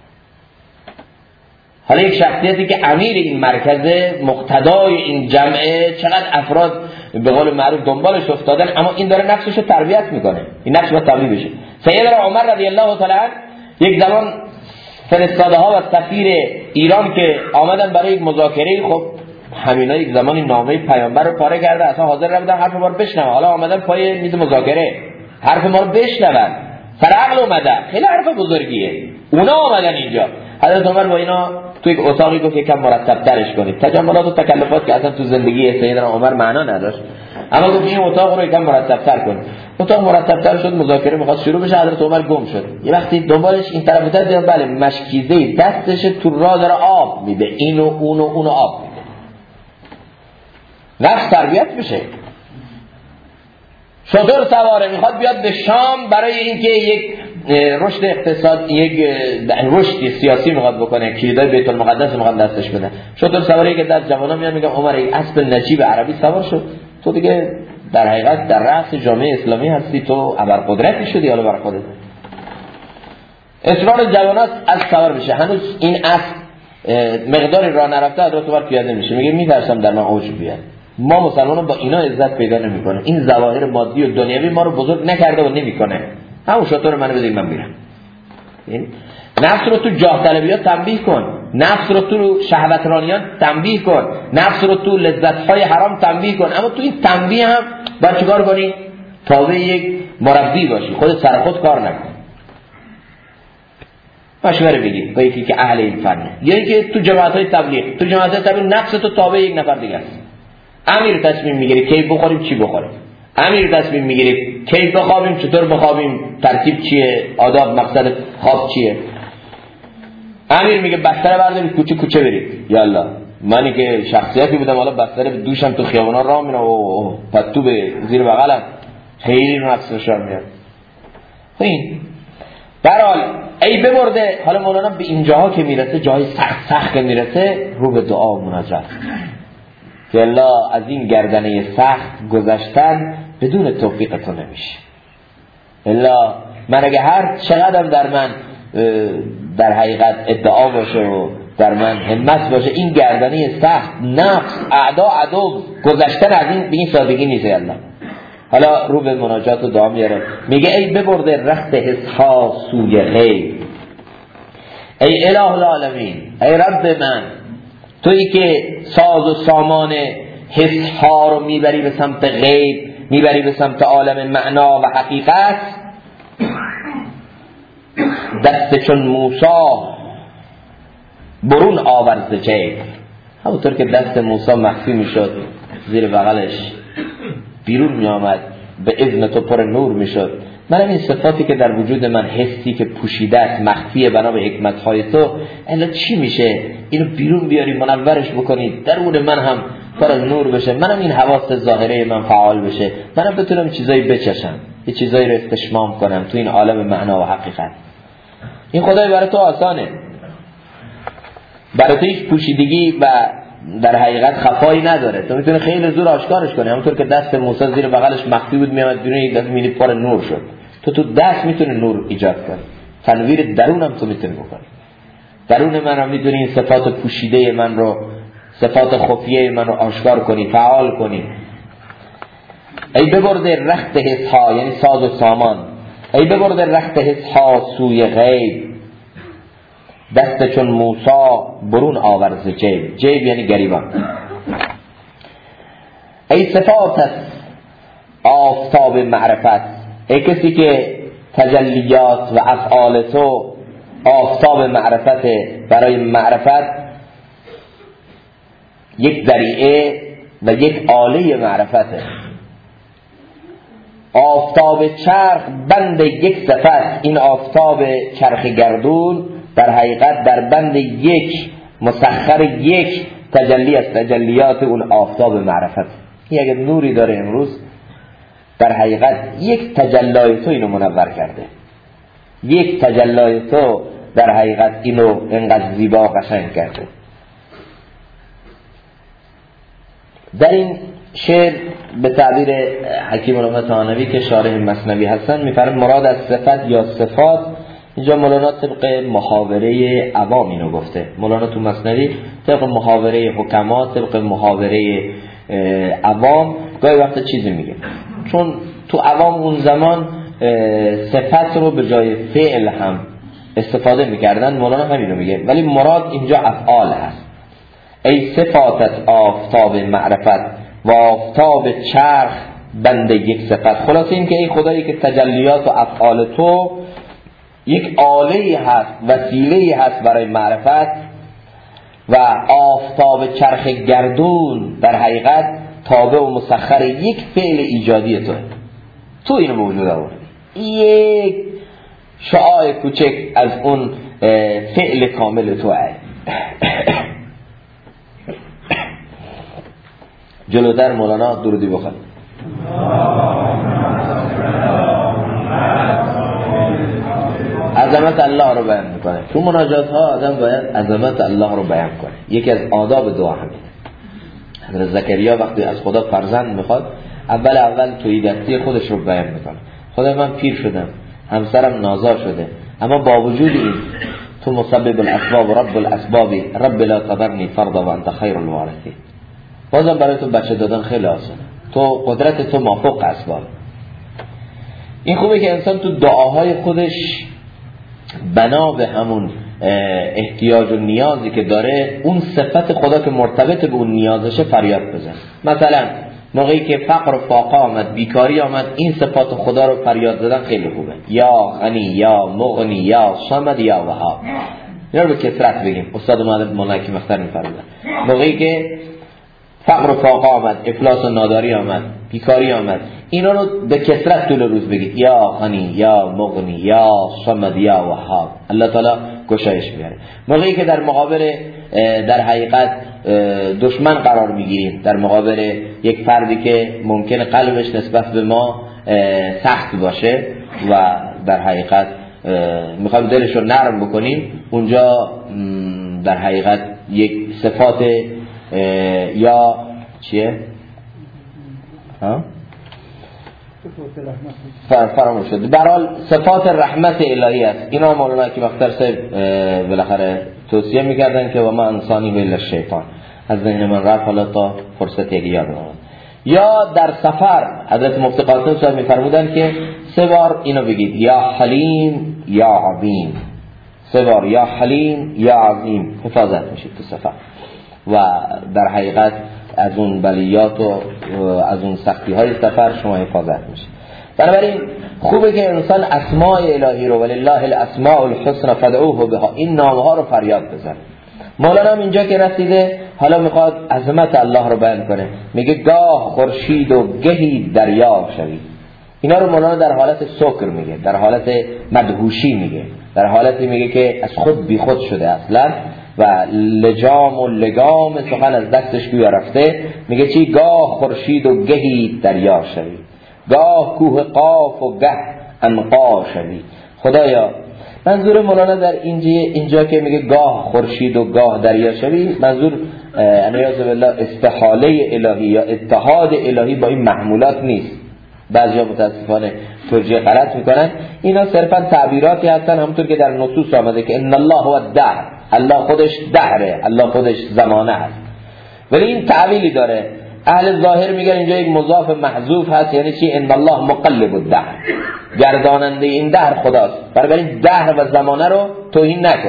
حالا یک شخصیتی که امیر این مرکزه، مقتدای این جمعه، چقدر افراد به قول معروف دنبالش افتادن، اما این داره نفسش رو تربیت میکنه، این نفس باید تربیت بشه. سیدنا عمر رضی الله تعالی عنه یک زمان فرستاده ها و سفیر ایران که آمدن برای یک مذاکره، خب همینا یک زمانی نامه پیامبر رو پاره کرده، اصلا حاضر نبودن حرف ما رو بشنون، حالا آمدن پای میز مذاکره حرف ما رو بشنون، سرعقل اومدن، خیلی حرف بزرگیه. اونا آمدن اینجا، حضرت عمر با اینا تو یک اتاقی گفت یکم مرتب ترش کنید، تجملات و تکلفات که اصلا تو زندگی سیدنا عمر معنا نداشت، اما گفت این اتاق رو یکم مرتب تر کنید. اتاق مرتب تر شد، مذاکره می‌خواست شروع بشه، حضرت عمر گم شد. یه وقتی دنبالش این طرف افتاد، دیدن بله مشکیزه دستش تو راه داره آب میده، اینو اونو آب میده. نفس تربیت بشه. شطور سواره میخواد بیاد به شام برای اینکه یک رشد اقتصاد، یک رشد سیاسی میخواد بکنه، کلیدای بیت المقدس میخواد دستش بده. شطور سواری که در جوانان میاد میگه عمر یک اسب نجیب عربی سوار شد، تو دیگه در حقیقت در رأس جامعه اسلامی هستی، تو ابرقدرتی شدی، حالا برای خودت. اصرار جوانات از سوار بشه. هنوز این اسب مقداری راه نرفته، حضرت عمر پیاده میشه، میگه میترسم در من اوج بیاد. ما مسلمانان با اینا عزت پیدا نمیکنه، این ظواهر مادی و دنیوی ما رو بزرگ نکرده و نمیکنه. همون شطور منو بدید من میرم. نفس رو تو جاه طلبیات تنبیه کن، نفس رو تو شهوت رانیان تنبیه کن، نفس رو تو لذت‌های حرام تنبیه کن، اما تو این تنبیه هم باید چیکار کنی؟ تابع یک مربی باشی، خودت سر خود کار نکن. مشوره بگیر با یکی که اهل این فنه، یا اینکه تو جماعت‌های تبلیغ، تو جماعت‌های تبلیغ نفس تو تابع یک نفر دیگه است. امیر تصمیم میگیره کی بخوریم چی بخوریم، امیر تصمیم میگیره کی بخوابیم چطور بخوابیم، ترتیب چیه، آداب مقصد خواب چیه. امیر میگه بستر بردارید کوچه کوچه برید، یالا منی که شخصیتی بودم حالا بستر دوشم تو خیابونا راه میرم و پتو به زیر بغلم، خیلی نفس نشان میاد. این در حال ای ببرده. حالا مولانا به اینجاها که میرسه، جای سخت که میرسه، رو به دعا و مناجات که الله از این گردنه سخت گذشتن بدون توفیق تو نمیشه. الله من اگه هر چقدر در من در حقیقت ادعا باشه و در من همت باشه، این گردنه سخت نفس اعدا عدو گذشتن از این به این سادگی نیست. الله حالا رو به مناجات و دعا میاره، میگه ای ببرده رخت حسها سوی غیب، ای اله العالمین، ای رب من، تویی که ساز و سامان حسها رو میبری به سمت غیب، میبری به سمت عالم معنا و حقیقت. دست چون موسی برون آورد جیب، همونطور که دست موسی مخفی میشد زیر بغلش بیرون میآمد، به اذن تو پر نور میشد. منم این صفاتی که در وجود من، حسی که پوشیده است مخفیه بنا به حکمت‌های تو، الا چی میشه اینو بیرون بیاری منورش بکنی، درون من هم پر از نور بشه، منم این حواس ظاهره من فعال بشه، منم بتونم چیزایی بچشم، یه چیزایی رو استشمام کنم تو این عالم معنا و حقیقت. این خدای برای تو آسانه، برای تو هیچ پوشیدگی و در حقیقت خفایی نداره، تو میتونی خیلی زور آشکارش کنی. همونطور که دست موسی زیر بغلش مخفی بود میامد بیرون، یک دفعه میدید پر نور شد. تو دست میتونی نور ایجاد کنی، تنویر درونم تو میتونی بکنی. درون من هم میتونی این صفات پوشیده من رو، صفات خفیه من رو آشکار کنی، فعال کنی. ای ببرده رخت حسها، یعنی ساز و سامان، ای ببرده رخت حسها سوی غیب، دست چون موسی برون آورز جیب. جیب یعنی گریبان. ای صفات آفتاب معرفت، ای کسی که تجلیات و افعال تو آفتاب معرفت، برای معرفت یک ذریعه و یک آله معرفته. آفتاب چرخ بند یک صفت، این آفتاب چرخ گردون در حقیقت در بند یک، مسخر یک تجلی از تجلیات اون آفتاب معرفت. این اگر نوری داره امروز در حقیقت یک تجلای تو اینو منور کرده، یک تجلای تو در حقیقت اینو انقدر زیبا قشنگ کرده. در این شعر به تعبیر حکیم علامه طحاوی که شارح مثنوی هستن میفرماید مراد از صفت یا صفات، اینجا مولانا طبق محاوره عوام اینو گفته. مولانا تو مثنوی طبق محاوره حکما، طبق محاوره عوام گاهی وقت چیزی میگه، چون تو عوام اون زمان صفت رو به جای فعل هم استفاده میکردن، مولانا همینو میگه، ولی مراد اینجا افعال هست. ای صفاتت آفتاب معرفت و آفتاب چرخ بند یک صفت. خلاصه این که ای خدایی که تجلیات و افعال تو یک آله هست، وسیله هست برای معرفت، و آفتاب چرخ گردون در حقیقت تابع و مسخر یک فعل ایجادی تو اینو موجود آوردی، یک شعاع کوچک از اون فعل کامل تو هست. جلوتر مولانا درودی بخواد. عظمت الله رو بیان میکنه. تو مناجات ها آدم باید عظمت الله رو بیان کنه. یکی از آداب دعا همینه. حضرت زکریا وقتی از خدا فرزند میخواد اول توی دستی خودش رو بیان میکنه. خدا من پیر شدم، همسرم نازا شده، اما با وجود این تو مسبب الاسباب و رب الاسبابی، رب لا تذرنی فردا و انت خیر الوارثین. بازم برای تو بچه دادن خیلی آسانه، تو قدرت تو مافوق اسباب. این خوبه که انسان تو دعاهای خودش بنا به همون احتیاج و نیازی که داره اون صفت خدا که مرتبط به اون نیازشه فریاد بزن. مثلا موقعی که فقر و فاقه آمد، بیکاری آمد، این صفات خدا رو فریاد زدن خیلی خوبه. یا غنی، یا مغنی، یا صمد، یا وهاب. اینا رو به کثرت بگیم. استاد مولانا حکیم اختر می‌فرمودن موقعی که فقر و فاقه آمد، افلاس و ناداری آمد، بیکاری آمد، اینا رو به کثرت طول روز بگید. یا غنی، یا مغنی، یا صمد، یا وهاب. الله تعالی گشایش میاره. موقعی که در مقابل در حقیقت دشمن قرار میگیریم، در مقابل یک فردی که ممکنه قلبش نسبت به ما سخت باشه و در حقیقت میخوایم دلش رو نرم بکنیم، اونجا در حقیقت یک صفات یا چیه؟ فراموش شد. در حال صفات رحمت الهی است. اینا مولانا که مختار صاحب بالاخره توصیه میکردن که و ما انسانی و الا الشیطان، از ذهن من رفت حالا تا فرصت یاد آمد. یا در سفر حضرت مفتی قاسم صاحب میفرمودن که 3 بار اینو بگید، یا حلیم یا عظیم. 3 بار یا حلیم یا عظیم، حفاظت میشید تو سفر و در حقیقت از اون بلیات و از اون سختی های سفر شما حفاظت میشه. بنابراین خوبه که انسان اسماء الهی رو ولله الاسماء الحسنى فادعوه بها، این نامه ها رو فریاد بزن. مولانا هم اینجا که رسیده حالا میخواد عظمت الله رو بیان کنه، میگه گاه خورشید و گهی دریا شوی. اینا رو مولانا در حالت سکر میگه، در حالت مدهوشی میگه، در حالتی میگه که از خود بی خود شده اصلا و لجام و لگام سخن از دستش گویا رفته. میگه چی؟ گاه خورشید و گهی دریا شوی، گاه کوه قاف و گه عنقا شوی. خدایا منظور مولانا در اینجا که میگه گاه خورشید و گاه دریا شوی، منظور انیاز بالله استحاله الهی یا اتحاد الهی با این محمولات نیست. بعضیا متاسفانه توجیه غلط میکنن. اینا صرفا تعبیراتی هستن، همونطور که در نصوص آمده که ان الله هو الدهر، الله خودش دهره، الله خودش زمانه هست. ولی این تعبیری داره. اهل ظاهر میگن اینجا یک مضاف محذوف هست، یعنی چی؟ ان الله مقلب الدهر، گرداننده این دهر خداست. بنابراین دهر و زمانه رو توهین نکنید.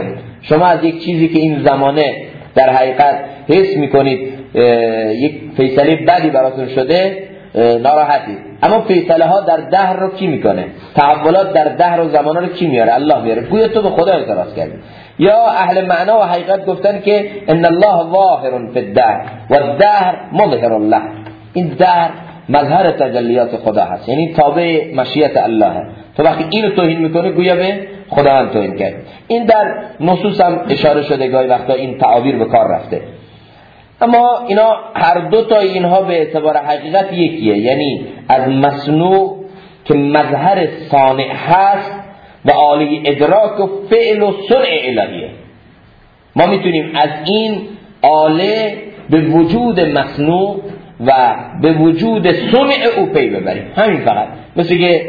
شما از یک چیزی که این زمانه در حقیقت حس میکنید یک فیصله بدی براتون شده ناراحتید، اما فیصله ها در دهر رو کی میکنه؟ تحولات در دهر و زمانه رو کی میاره؟ الله میاره. گویا تو به خدا اعتراض کردی. یا اهل معنا و حقیقت گفتن که ان الله ظاهر فی الدهر و الدهر مظهر الله. این دهر مظهر تجلیات خدا هست، یعنی تابع مشیت الله. تو وقتی اینو توهین میکنه گویا به خداوند توهین کرد. این در نصوص هم اشاره شده، گاهی وقتا این تعابیر به کار رفته. اما اینا هر دو تا اینها به اعتبار حقیقت یکیه، یعنی از مصنوع که مظهر صانع هست و عالی ادراک و فعل و صنع الهیه. ما میتونیم از این آله به وجود مصنوع و به وجود صنع او پی ببریم، همین فقط. مثل که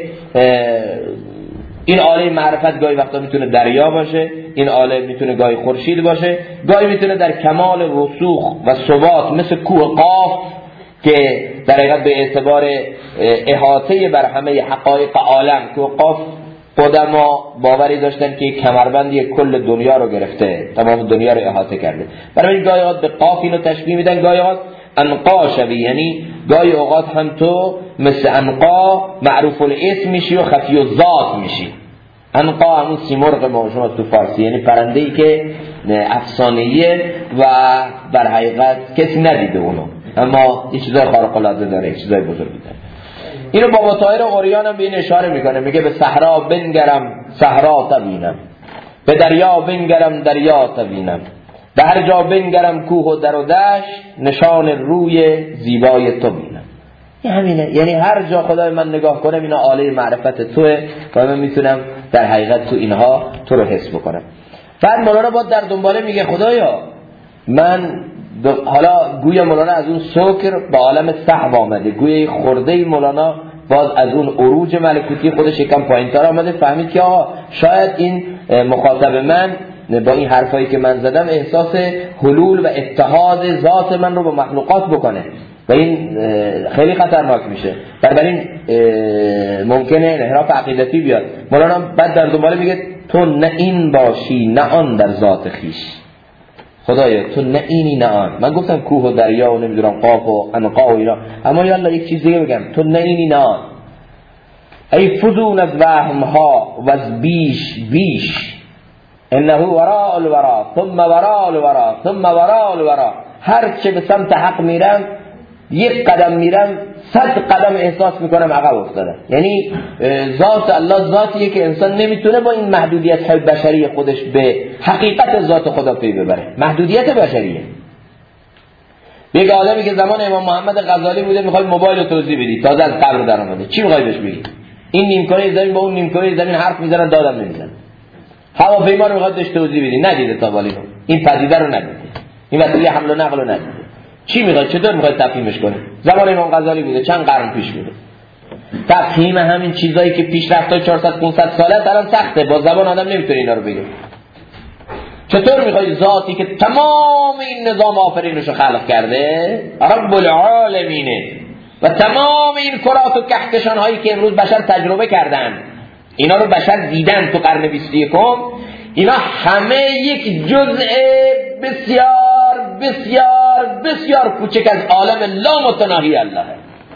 این آله معرفت گاهی وقتا میتونه دریا باشه، این آله میتونه گاهی خورشید باشه، گاهی میتونه در کمال رسوخ و ثبات مثل کوه قاف که در حقیقت به اعتبار احاطه بر همه حقایق عالم، کوه قاف قدما باوری داشتن که کمربندی کل دنیا رو گرفته، تمام دنیا رو احاطه کرده. برای این گاهی اوقات به قاف اینو تشبیه میدن، گاهی اوقات انقا شوی، یعنی گاهی اوقات هم تو مثل انقا معروف الاسم میشی و خفی الذات میشی. انقا همون سیمرغ ما شما تو فارسی، یعنی پرنده‌ای که افسانه‌ایه و در حقیقت کسی ندیده اونو، اما یه چیزای خارق العاده داره، یه چیزای بزرگی داره. اینو بابا طاهر قریان هم به این اشاره میکنه، میگه به صحرا بنگرم صحرا تبینم، به دریا بنگرم دریا تبینم، به هر جا بنگرم کوه و در و دشت، نشان روی زیبای تو بینم. این همینه، یعنی هر جا خدای من نگاه کنم اینا آله معرفت توه و من میتونم در حقیقت تو اینها تو رو حس بکنم. بعد مولانا باید در دنباله میگه خدایا من حالا گویا مولانا از اون سکر به عالم صحو آمده، گویا خورده مولانا باز از اون عروج ملکوتی خودش یکم پایین‌تر آمده، فهمید که آقا شاید این مخاطب من با این حرفایی که من زدم احساس حلول و اتحاد ذات من رو با مخلوقات بکنه و این خیلی خطرناک میشه. بنابراین ممکنه انحراف عقیدتی بیاد. مولانا بعد در دنباله میگه تو نه این باشی نه آن در ذات خیش. خدایا تو نه اینی نه آن. من گفتم کوه و دریا و نمیدونم قاف و انقا و اینا، اما یالا یک چیز دیگه بگم، تو نه اینی نه آن. ای فزون از وهمها و از بیش انه وراء الورا ثم وراء الورا ثم وراء الورا. هر چه به سمت حق میرم یک قدم میرم 100 قدم احساس میکنم عقب افتادم. یعنی ذات الله ذاتیه که انسان نمیتونه با این محدودیت های بشری خودش به حقیقت ذات خدا پی ببره. محدودیت بشریه. یک آدمی که زمان امام محمد غزالی بوده میخواد موبایل رو توضیح بدی، تازه از قبر در اومده، چی میخوای بهش بگی؟ این نیمکره زمین با اون نیمکره زمین حرف میزنن، دادم نمیزنن. هواپیما رو میخواد بهش توضیح بدی، ندیده تا بالا این پدیده رو ندیده، این وسیله حمل و نقل رو ندیده. چی میخواد؟ چطور میخواد تفهیمش کنه؟ زمان امام غزالی بوده، چند قرن پیش بوده. تفهیم همین چیزایی که پیش رفته 400 500 ساله الان سخته، با زبان آدم نمیتونه اینا رو بگه. چطور میخوای ذاتی که تمام این نظام آفرینش رو خلق کرده، رب العالمینه، و تمام این کرات و کهکشان هایی که امروز بشر تجربه کردن، اینا رو بشر دیدن تو قرن 21، اینا همه یک جزء بسیار بسیار بسیار کوچک از عالم لا متناهی الله.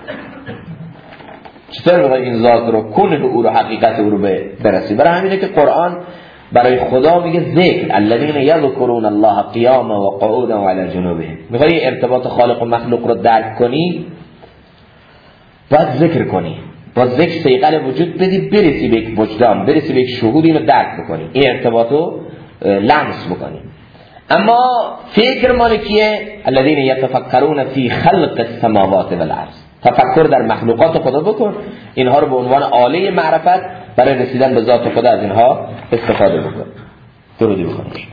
چطور میخوای این ذات رو، کنه او رو، حقیقت او رو برسی؟ برای همینه که قرآن برای خدا میگه ذکر الذین یذکرون الله قیاما و قعودا و علی جنوبهم. میخوای ارتباط خالق و مخلوق رو درک کنی باید ذکر کنی، با ذکر صیقل وجود بدی، برسی به یک وجدان، برسی به یک شهود، اینو درک بکنی، این ارتباط رو لمس بکنی. اما فکر مال کیه؟ الذین یتفکرون فی خلق السماوات والارض. تفکر در مخلوقات خدا بکن، اینها رو به عنوان آله معرفت برای رسیدن به ذات خدا از اینها استفاده بکن. درودی بکنید.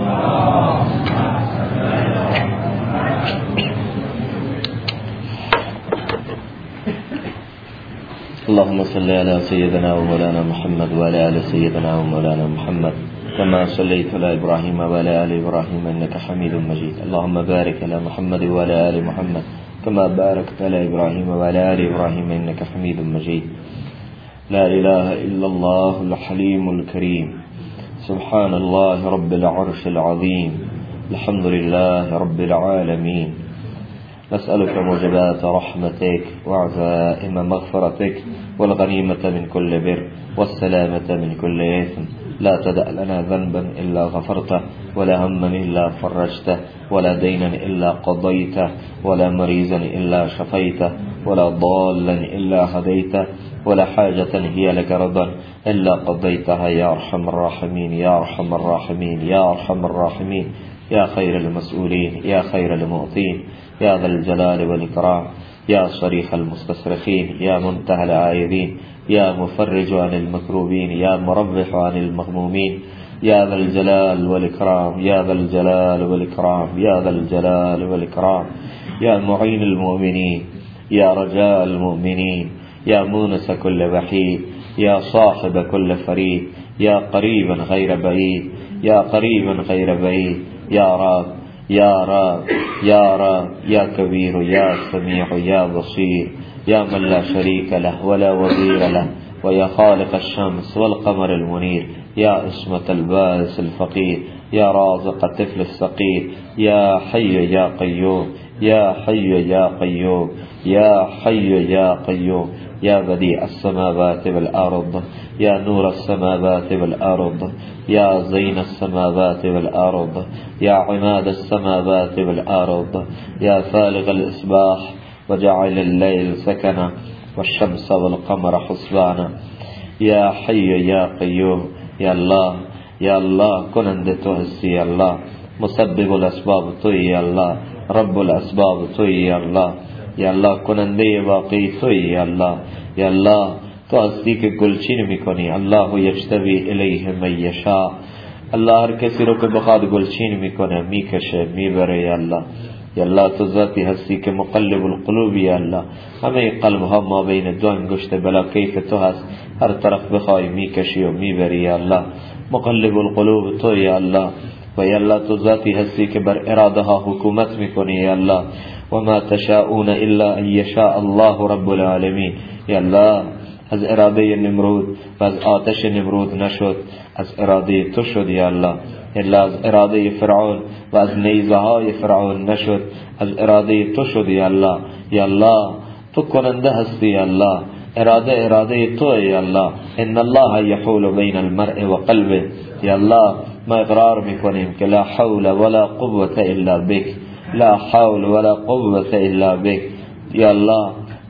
اللهم صل على سيدنا ومولانا محمد وعلى آل سيدنا ومولانا محمد كما صليت على إبراهيم وعلى آل إبراهيم إنك حميد مجيد. اللهم بارك على محمد وعلى آل محمد كما باركت على إبراهيم وعلى آل إبراهيم إنك حميد مجيد. لا إله إلا الله الحليم الكريم سبحان الله رب العرش العظيم. الحمد لله رب العالمين. نسألك موجبات رحمتك وعزائم مغفرتك والغنيمة من كل بر والسلامة من كل إثم. لا تدع لنا ذنبا إلا غفرته، ولا هما إلا فرجته، ولا دينا إلا قضيته، ولا مريضا إلا شفيته، ولا ضالا إلا هديته، ولا حاجة هي لك رضا إلا قضيتها يا أرحم الراحمين يا أرحم الراحمين يا أرحم الراحمين. يا خير المسؤولين يا خير المعطين يا ذا الجلال والإكرام. يا صريخ المستصرخين يا منتهى العائذين يا مفرج عن المكروبين يا مربح عن المغمومين. يا ذا الجلال والإكرام يا ذا الجلال والإكرام يا ذا الجلال والإكرام. يا معين المؤمنين يا رجاء المؤمنين يا مونس كل وحيد يا صاحب كل فريد يا قريبا غير بعيد يا قريبا غير بعيد. يا رب يا رب يا رب يا كبير يا سميع يا بصير يا من لا شريك له ولا وزير له، ويا خالق الشمس والقمر المنير يا اسمة البائس الفقير يا رازق الطفل الصغير يا حي يا قيوم يا حي يا قيوم يا حي يا قيوم. يا بديع السماوات والأرض يا نور السماوات والأرض يا زين السماوات والأرض يا عماد السماوات والأرض يا فالغ الإصباح وجعل الليل سكنا والشمس والقمر حسبانا. يا حي يا قيوم. يا الله يا الله کننده تو هستی یا الله، مسبب الاسباب توی یا الله، رب الاسباب توی یا الله، یا الله کننده واقعی توی یا الله. یا الله تو هستی که گلچین میکنی. الله یجتبی الیه من یشاء. الله هر کسی رو که بخواد گلچین میکنه، میکشه، میبره یا الله. یا الله تو ذاتی هستی که مقلب القلوب یا الله. همه قلب ها ما بین دو انگشت بلا کیف تو هست، هر طرف بخوای میکشی و میبری یا الله. مقلب القلوب تو یا الله. و یا الله تو ذاتی هستی که بر اراده ها حکومت میکنی یا الله. و ما تشاءون الا ان یشاء الله رب العالمین. یا الله از اراده نمرود و از آتش نمرود نشد، از اراده تو شد یا الله. الا از اراده فرعون و از نیزه های فرعون نشد، از اراده تو شد یا الله. یا الله تو کننده هستی یا الله، اراده تو یا الله. ان الله یحول بین المرء و قلبه. یا الله ما اقرار میکنیم که لا حول ولا قوة الا بک، لا حول ولا قوة الا بک. یا الله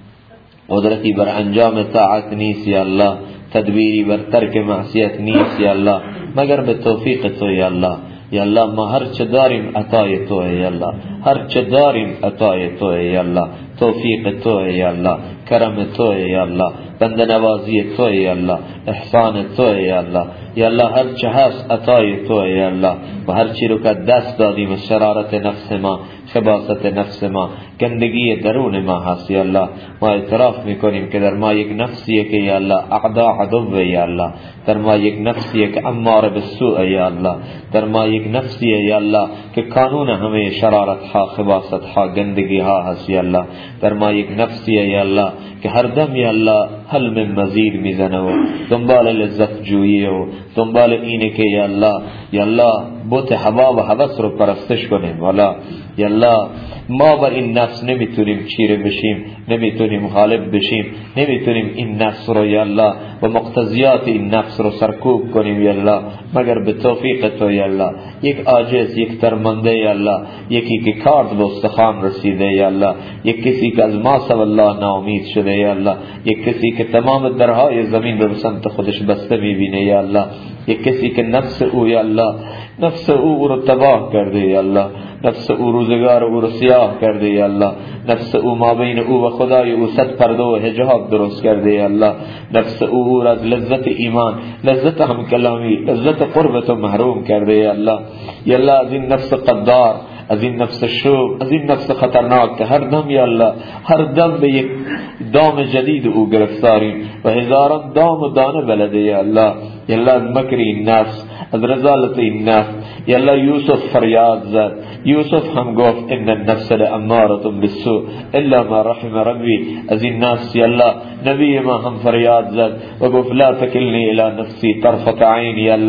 قدرتی بر انجام طاعت نیست یا الله، تدبیری بر ترک معصیت نیست یا الله، مگر به توفیق تو یا الله. یا الله ما هر چه داریم عطای تو یا الله، هر چه داریم عطای تو یا الله، توفیق تو یا الله، کرم تو یا الله، بنده نوازی تو یا الله، احسان تو یا الله. یا الله هر چه هست عطای تو یا الله. و هر چی رو که دست دادیم از شرارت نفس ما، خباثت نفس ما، گندگی درون ما هست یا الله. ما اعتراف میکنیم که در ما یک نفسیه که یا الله اعدا عدو یا الله، در ما یک نفسیه که امار بالسوء یا الله، در ما یک نفسیه یا الله که کانون همه شرارت ها، خباثت ها، گندگی ها هست یا الله. در ما یک نفسیه یا الله که هر دم یا الله هل من مزید میزنه و دنبال لذت جویی و دنبال اینه که یا الله بوت هوا و هوس رو پرستش کنیم. والا یا الله ما بر این نفس نمیتونیم چیره بشیم، نمیتونیم غالب بشیم، نمیتونیم این نفس رو یا الله و مقتضیات این نفس رو سرکوب کنیم یا الله، مگر به توفیق تو یا الله. یک عاجز، یک درمانده یا الله، یکی که کارد به استخوان رسیده یا الله، یک کسی که از ما سوی الله ناامید شده یا الله، یک کسی که تمام درهای زمین به سمت خودش بسته میبینه یا الله، یک کسی که نفس او یا الله، نفس او رو تباه کرده یا الله، نفس او روزگار او رو سیاه کرده یا الله، نفس او ما بین او و خدای او صد پرده و حجاب درست کرده یا الله، نفس او را از لذت ایمان، لذت هم کلامی، لذت قربت محروم کرده یا الله. یا الله از این نفس قدار، از این نفس شوم، از این نفس خطرناک که هر دم یا الله، هر دم به یک دام جدید او گرفتاریم و هزاران دام و دانه بلده یا الله. یا الله از مکر این نفس، از رزالت این نفس یا الله یوسف فریاد زد، یوسف هم گفت ان النفس لاماره بالسوء الا ما رحم ربی. از این نفس یا الله نبی ما هم فریاد زد و گفت لا تکلنی الی نفسی طرفة عین. یا الله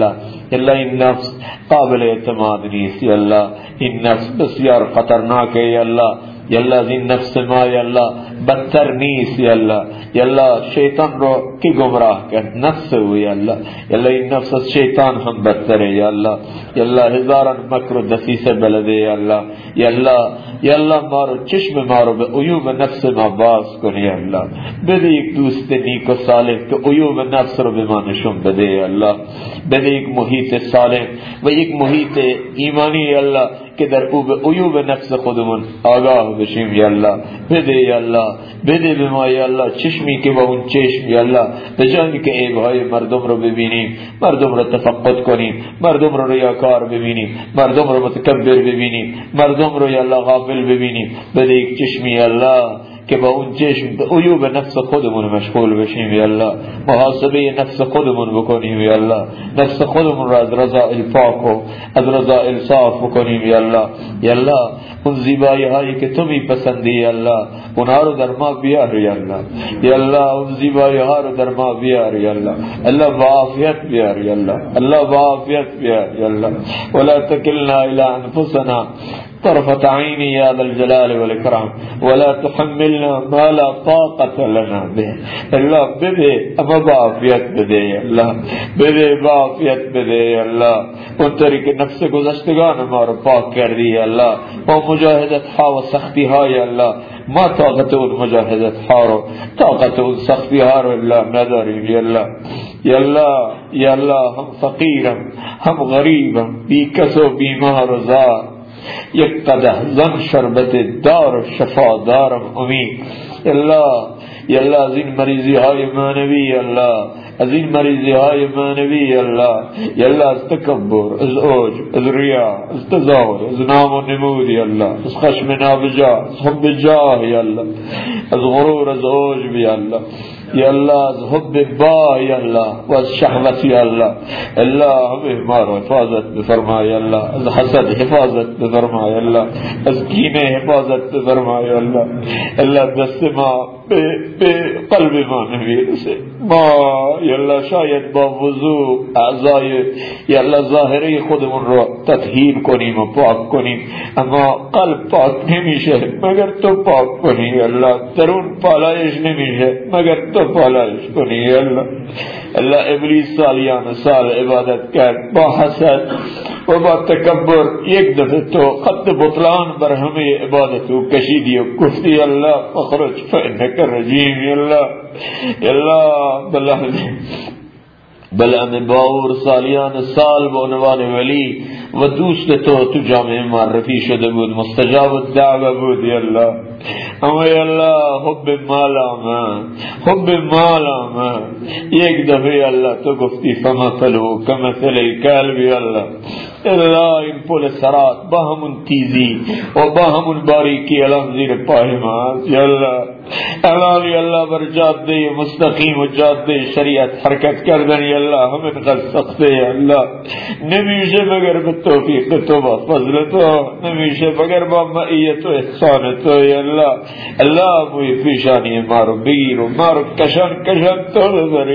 یالله این نفس قابل اعتماد نیست، یالله این نفس بسیار خطرناکه، یالله یالله از این نفس ما یالله بدتر نیست، یالله شیطان رو کی گمراه کرد؟ نفس او، یالله این نفس از شیطان هم بدتره، یالله هزاران مکر و دسیسه بلده، یالله ما رو چشم ما رو به عیوب نفس ما باز کن، یالله بده یک دوست نیک و صالح که عیوب نفس رو به ما نشون بده، یالله بده یک محیط صالح و یک محیط ایمانی، یالله که در او به عیوب نفس خودمون آگاه بشیم، یالله بده به ما یالله چشمی که با اون چشم یالله به جایی که عیبهای مردم رو ببینیم، مردم رو تفقد کنیم، مردم رو ریاکار ببینیم، مردم رو متکبر ببینیم، مردم رو یالله غافل ببینیم، بده یک چشمی یالله که با اون چشم به عیوب نفس خودمون مشغول بشیم، یالله محاسبه نفس خودمون بکنیم، یالله نفس خودمون را از رذائل پاک و از رذائل صاف بکنیم، یالله اون زیبایی هایی که تو میپسندی یالله اونها رو در ما بیار، یالله اون زیبایی ها رو در ما بیار، یالله الله با عافیت بیار، الله با عافیت بیار، ولا تکلنا الى انفسنا طرفة عين يا ذا الجلال والإكرام ولا تحملنا ما لا طاقة لنا به، الله بده اما بعافیت بده، الله بده بعافیت بده، الله اون طریق نفس گذشتگان ما رو پاک کردی، الله با مجاهدت ها و سختی های، الله ما طاقت اون مجاهدت ها رو، طاقت اون سختی ها رو الله نداریم، یالله هم فقیرم هم غریبم، بی کس و بیمار و زار، یک قدح زن شربت دار و شفا دارم امید، یالله از این مریضی های معنوی، یالله از این مریضی های معنوی، یالله از تکبر، از عجب، از ریا، از تظاهر، از نام و نمود، یالله از خشم نابجا، از حب جاه، یالله از غرور، از عجب، یالله از حب با، یالله و از شهوت، یالله همه ما رو حفاظت بفرما، یالله از حسد حفاظت بفرما، یالله از کینه حفاظت بفرما، یالله دست ما به قلب ما نمیرسه، ما یالله شاید با وضو اعضای یالله ظاهری خودمون رو تطهیر کنیم و پاک کنیم، اما قلب پاک نمیشه مگر تو پاک کنی، یالله درون پالایش نمیشه مگر تو پالایش کنی، یالله ابلیس سالیان سال عبادت کرد با حسد و با تکبر، یک دفعه تو خط بطلان بر همه عبادتو کشیدی و گفتی یالله فخرج فانک رجیم، یالله بلعم باور سالیان سال به عنوان ولی و دوست تو جامعه معرفی شده بود، مستجاب الدعوه بود، یالله اما یالله حب مال آمد یک دفعه، یالله تو گفتی فمثله کمثل الکلب، یالله این پل سرات با همون تیزی و با همون باریکی الان زیر پای ما، یالله الان یالله بر جاده مستقیم و جاده شریعت حرکت کردن، یالله همین قد سخته، یالله نمیشه مگر به توفیق تو با فضل تو، نمیشه مگر با معیت و احسان تو، یالله موی پیشانی ما رو بگیر و ما رو کشان تو ببر،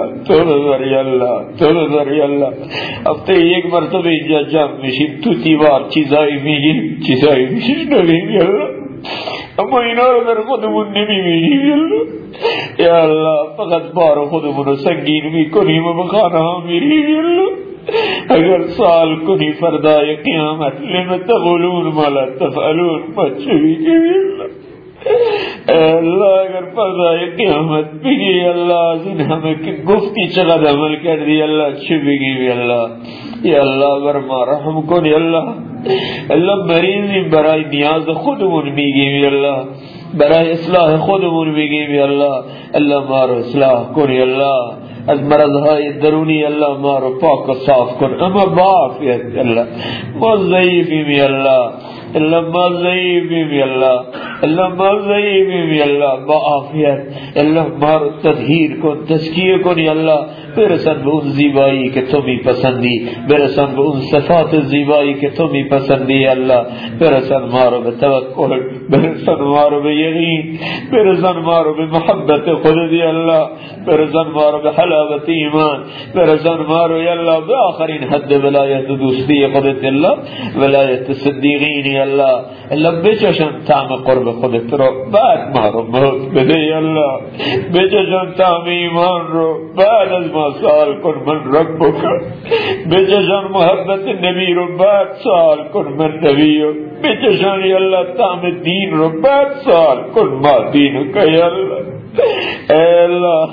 یالله هفته یک مرتبه اینجا جمع میشیم تو دیوار چیزایی میگیم چیزایی میشنویم، یالله اما اینا رو در خودمون نمیبینیم، یالله فقط بار خودمون رو سنگین میکنیم و به خانه ها میریم، یالله اگر سوال کنی فردای قیامت لم تقولون ما لا تفعلون، ما چه بگیم، الله اگر فردای قیامت بگی الله از این همه که گفتی چقدر عمل کردی، الله چه بگیم، یالله بر ما رحم کن، الله مریضیم برای نیاز خودمون میگیم، یالله برای اصلاح خودمون میگیم، الله ما رو اصلاح کن، از مرضهای درونی الله ما رو پاک و صاف کن، اما با عافیت، ما ضعیفیم، अल्लाह मा ज़ईफ़ीम या अल्लाह, अल्लाह मा ज़ईफ़ीम या अल्लाह, बाआफियत अल्लाह मारो तदहीर को तज़किये को या अल्लाह, बेरसन उन ज़ीबाई के तुम ही पसंदी, बेरसन उन सिफ़ात ज़ीबाई के तुम ही पसंदी या अल्लाह, बेरसन मारो बेतवक्कुल, बेरसन मारो बेयकीन, बेरसन मारो बेमहब्बत खुद या अल्लाह, बेरसन मारो बेहलावत ईमान, बेरसन मारो या अल्लाह बेआखरीन हद वलायत दोस्ती खुद अल्लाह, वलायत सिद्दीक़ीन या अल्लाह, अल्लाह बेचशन ताम क़ुर्ब खुद रो, बाद मारो मौत बदे या अल्लाह, बेचशन ताम ईमान रो, बाद साल कुन मन रब्बुका, बेचशन मोहब्बत नबी रो, बाद साल कुन मन नबीयो, बेचशन या अल्लाह ताम दीन रो, बाद साल कुन मा दीनुका या अल्लाह। ऐ अल्लाह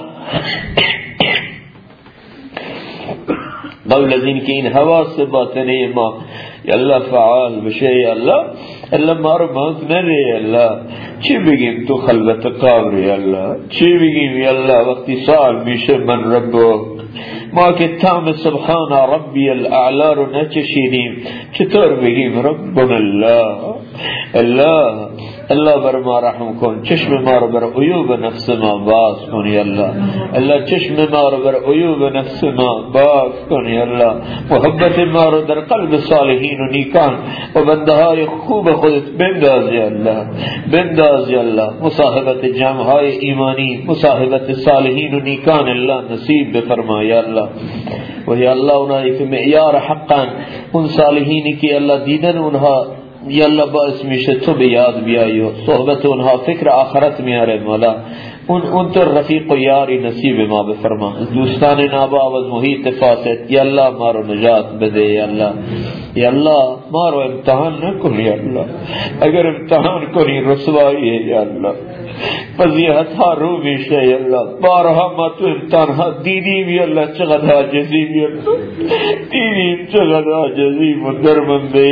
गौलज़ीन की इन हवा से बातें नहीं माँ या अल्लाह फ़आल बशे या अल्लाह, अल्लाह मारो मौत न दे या अल्लाह, ची बिगिम तो खलबत काबर या अल्लाह, ची बिगिम या अल्लाह वक्ती साल मीशे मन रब्बो माँ के ताम सुब्हाना रब्बी अल-अअला रो न चशीनीम चितौर बिगिम रब्बुन अल्लाह, अल्लाह अल्लाह बर मा रहम कौन, चश्म मारो बर उयूब नफ्स मा बास कौन या अल्लाह, अल्लाह चश्म मारो बर उयूब नफ्स मा बास कौन या अल्लाह, मोहब्बत मारो दर कल्ब सालिहीन व नीकान व बंदहाय खूब खुद बिंदाज या अल्लाह, बिंदाज या अल्लाह, मुसाहिबत जमहाय ईमानी, मुसाहिबत सालिहीन व नीकान अल्लाह नसीब फरमा या अल्लाह। वही अल्लाह उन्हें एक मेयार हक़्क़न उन सालिहीन की अल्लाह दीदन उन्हा या अल्लाह बास में से तो याद भी आयो, सोहबत उन्हा फिक्र आखरत में आ रहे मौला, उन तो रफीक यारी नसीब माँ फरमा, दोस्तान नाबावज मुहीत फासिद या अल्लाह मारो नजात बदे या अल्लाह, या अल्लाह मारो इम्तहान न करो या अल्लाह, अगर इम्तहान करी रसवाई है या अल्लाह, फजीहत रूमी से या अल्लाह, बारहा मत इम्तहान दीदी भी अल्लाह चगदा जजी भी अल्लाह, दीदी चगदा जजी मुदरमंदे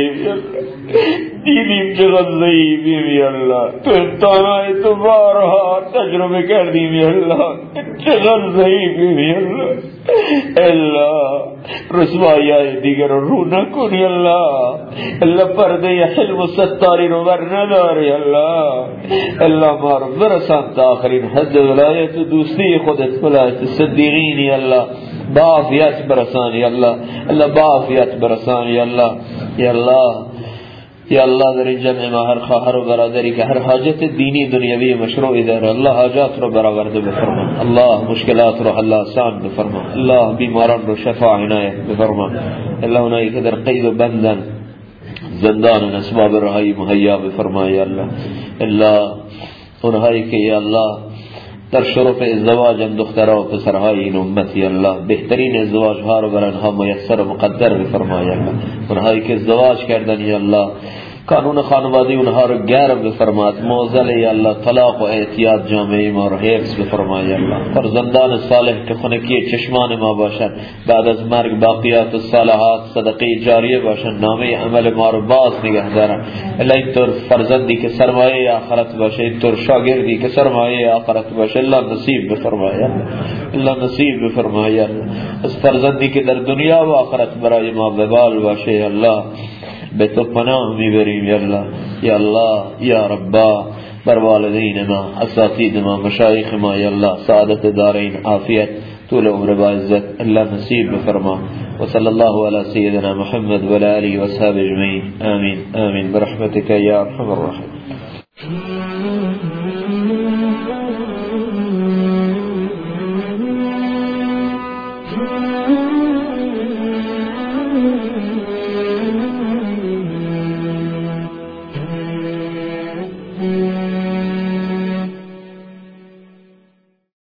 दीदी जगत भी अल्लाह, तो इम्तहान तो बारहा तजुर्बे कर दी भी अल्लाह, जगत भी अल्लाह, अल्लाह रसवाई दीगर रूना को अल्लाह, अल्लाह पर्दे हिल्म सत्तारी रो वरनदार अल्लाह, अल्लाह मारो बरसान आखिरीन हद वलायत दूसरी खुद वलायत सिद्दीकीन अल्लाह, बाफियत बरसान अल्लाह, अल्लाह बाफियत बरसान अल्लाह, या अल्लाह या अल्लाह दर जन्म में हर खाहर व बरादरी के हर हाजत दीनी दुनियावी मशरू इधर अल्लाह हाजात रो बराबर दे फरमा, अल्लाह मुश्किलात रो अल्लाह आसान दे फरमा, अल्लाह बीमारान रो शफा इनायत दे फरमा, अल्लाह उन्हें कदर क़ैद व बंधन ज़ंदान असबाब रहाई मुहैया बे फरमा या अल्लाह, अल्लाह उन्हें के या अल्लाह در شرف ازدواج دخترها و پسرهای این امت یا الله بهترین ازدواج ها رو بر آنها میسر و مقدر بفرما یا الله، اونهایی که ازدواج کردن یا الله قانون خانوادگی اونها رو گرم بفرماد، موزل یا الله طلاق و اعتیاد جامعه ما رو حفظ بفرما یا الله، فرزندان صالح که خنکی چشمان ما باشند، بعد از مرگ باقیات الصالحات صدقه جاریه باشند، نامه عمل ما رو باز نگه دارن. الله اینطور فرزندی که سرمایه آخرت باشه، اینطور شاگردی که سرمایه آخرت باشه الله نصیب بفرما یا الله، الله نصیب بفرما یا الله. از فرزندی که در دنیا و آخرت برای ما وبال باشه یا الله به تو پناه میبریم یا الله، یا الله یا ربا بر والدین ما، اساتید ما، مشایخ ما یا الله سعادت دارین، عافیت، طول عمر با عزت الله نصیب بفرما. وصلی الله علی سیدنا محمد و علی آله و اصحابه اجمعین. آمین آمین برحمتک یا ارحم الراحمین.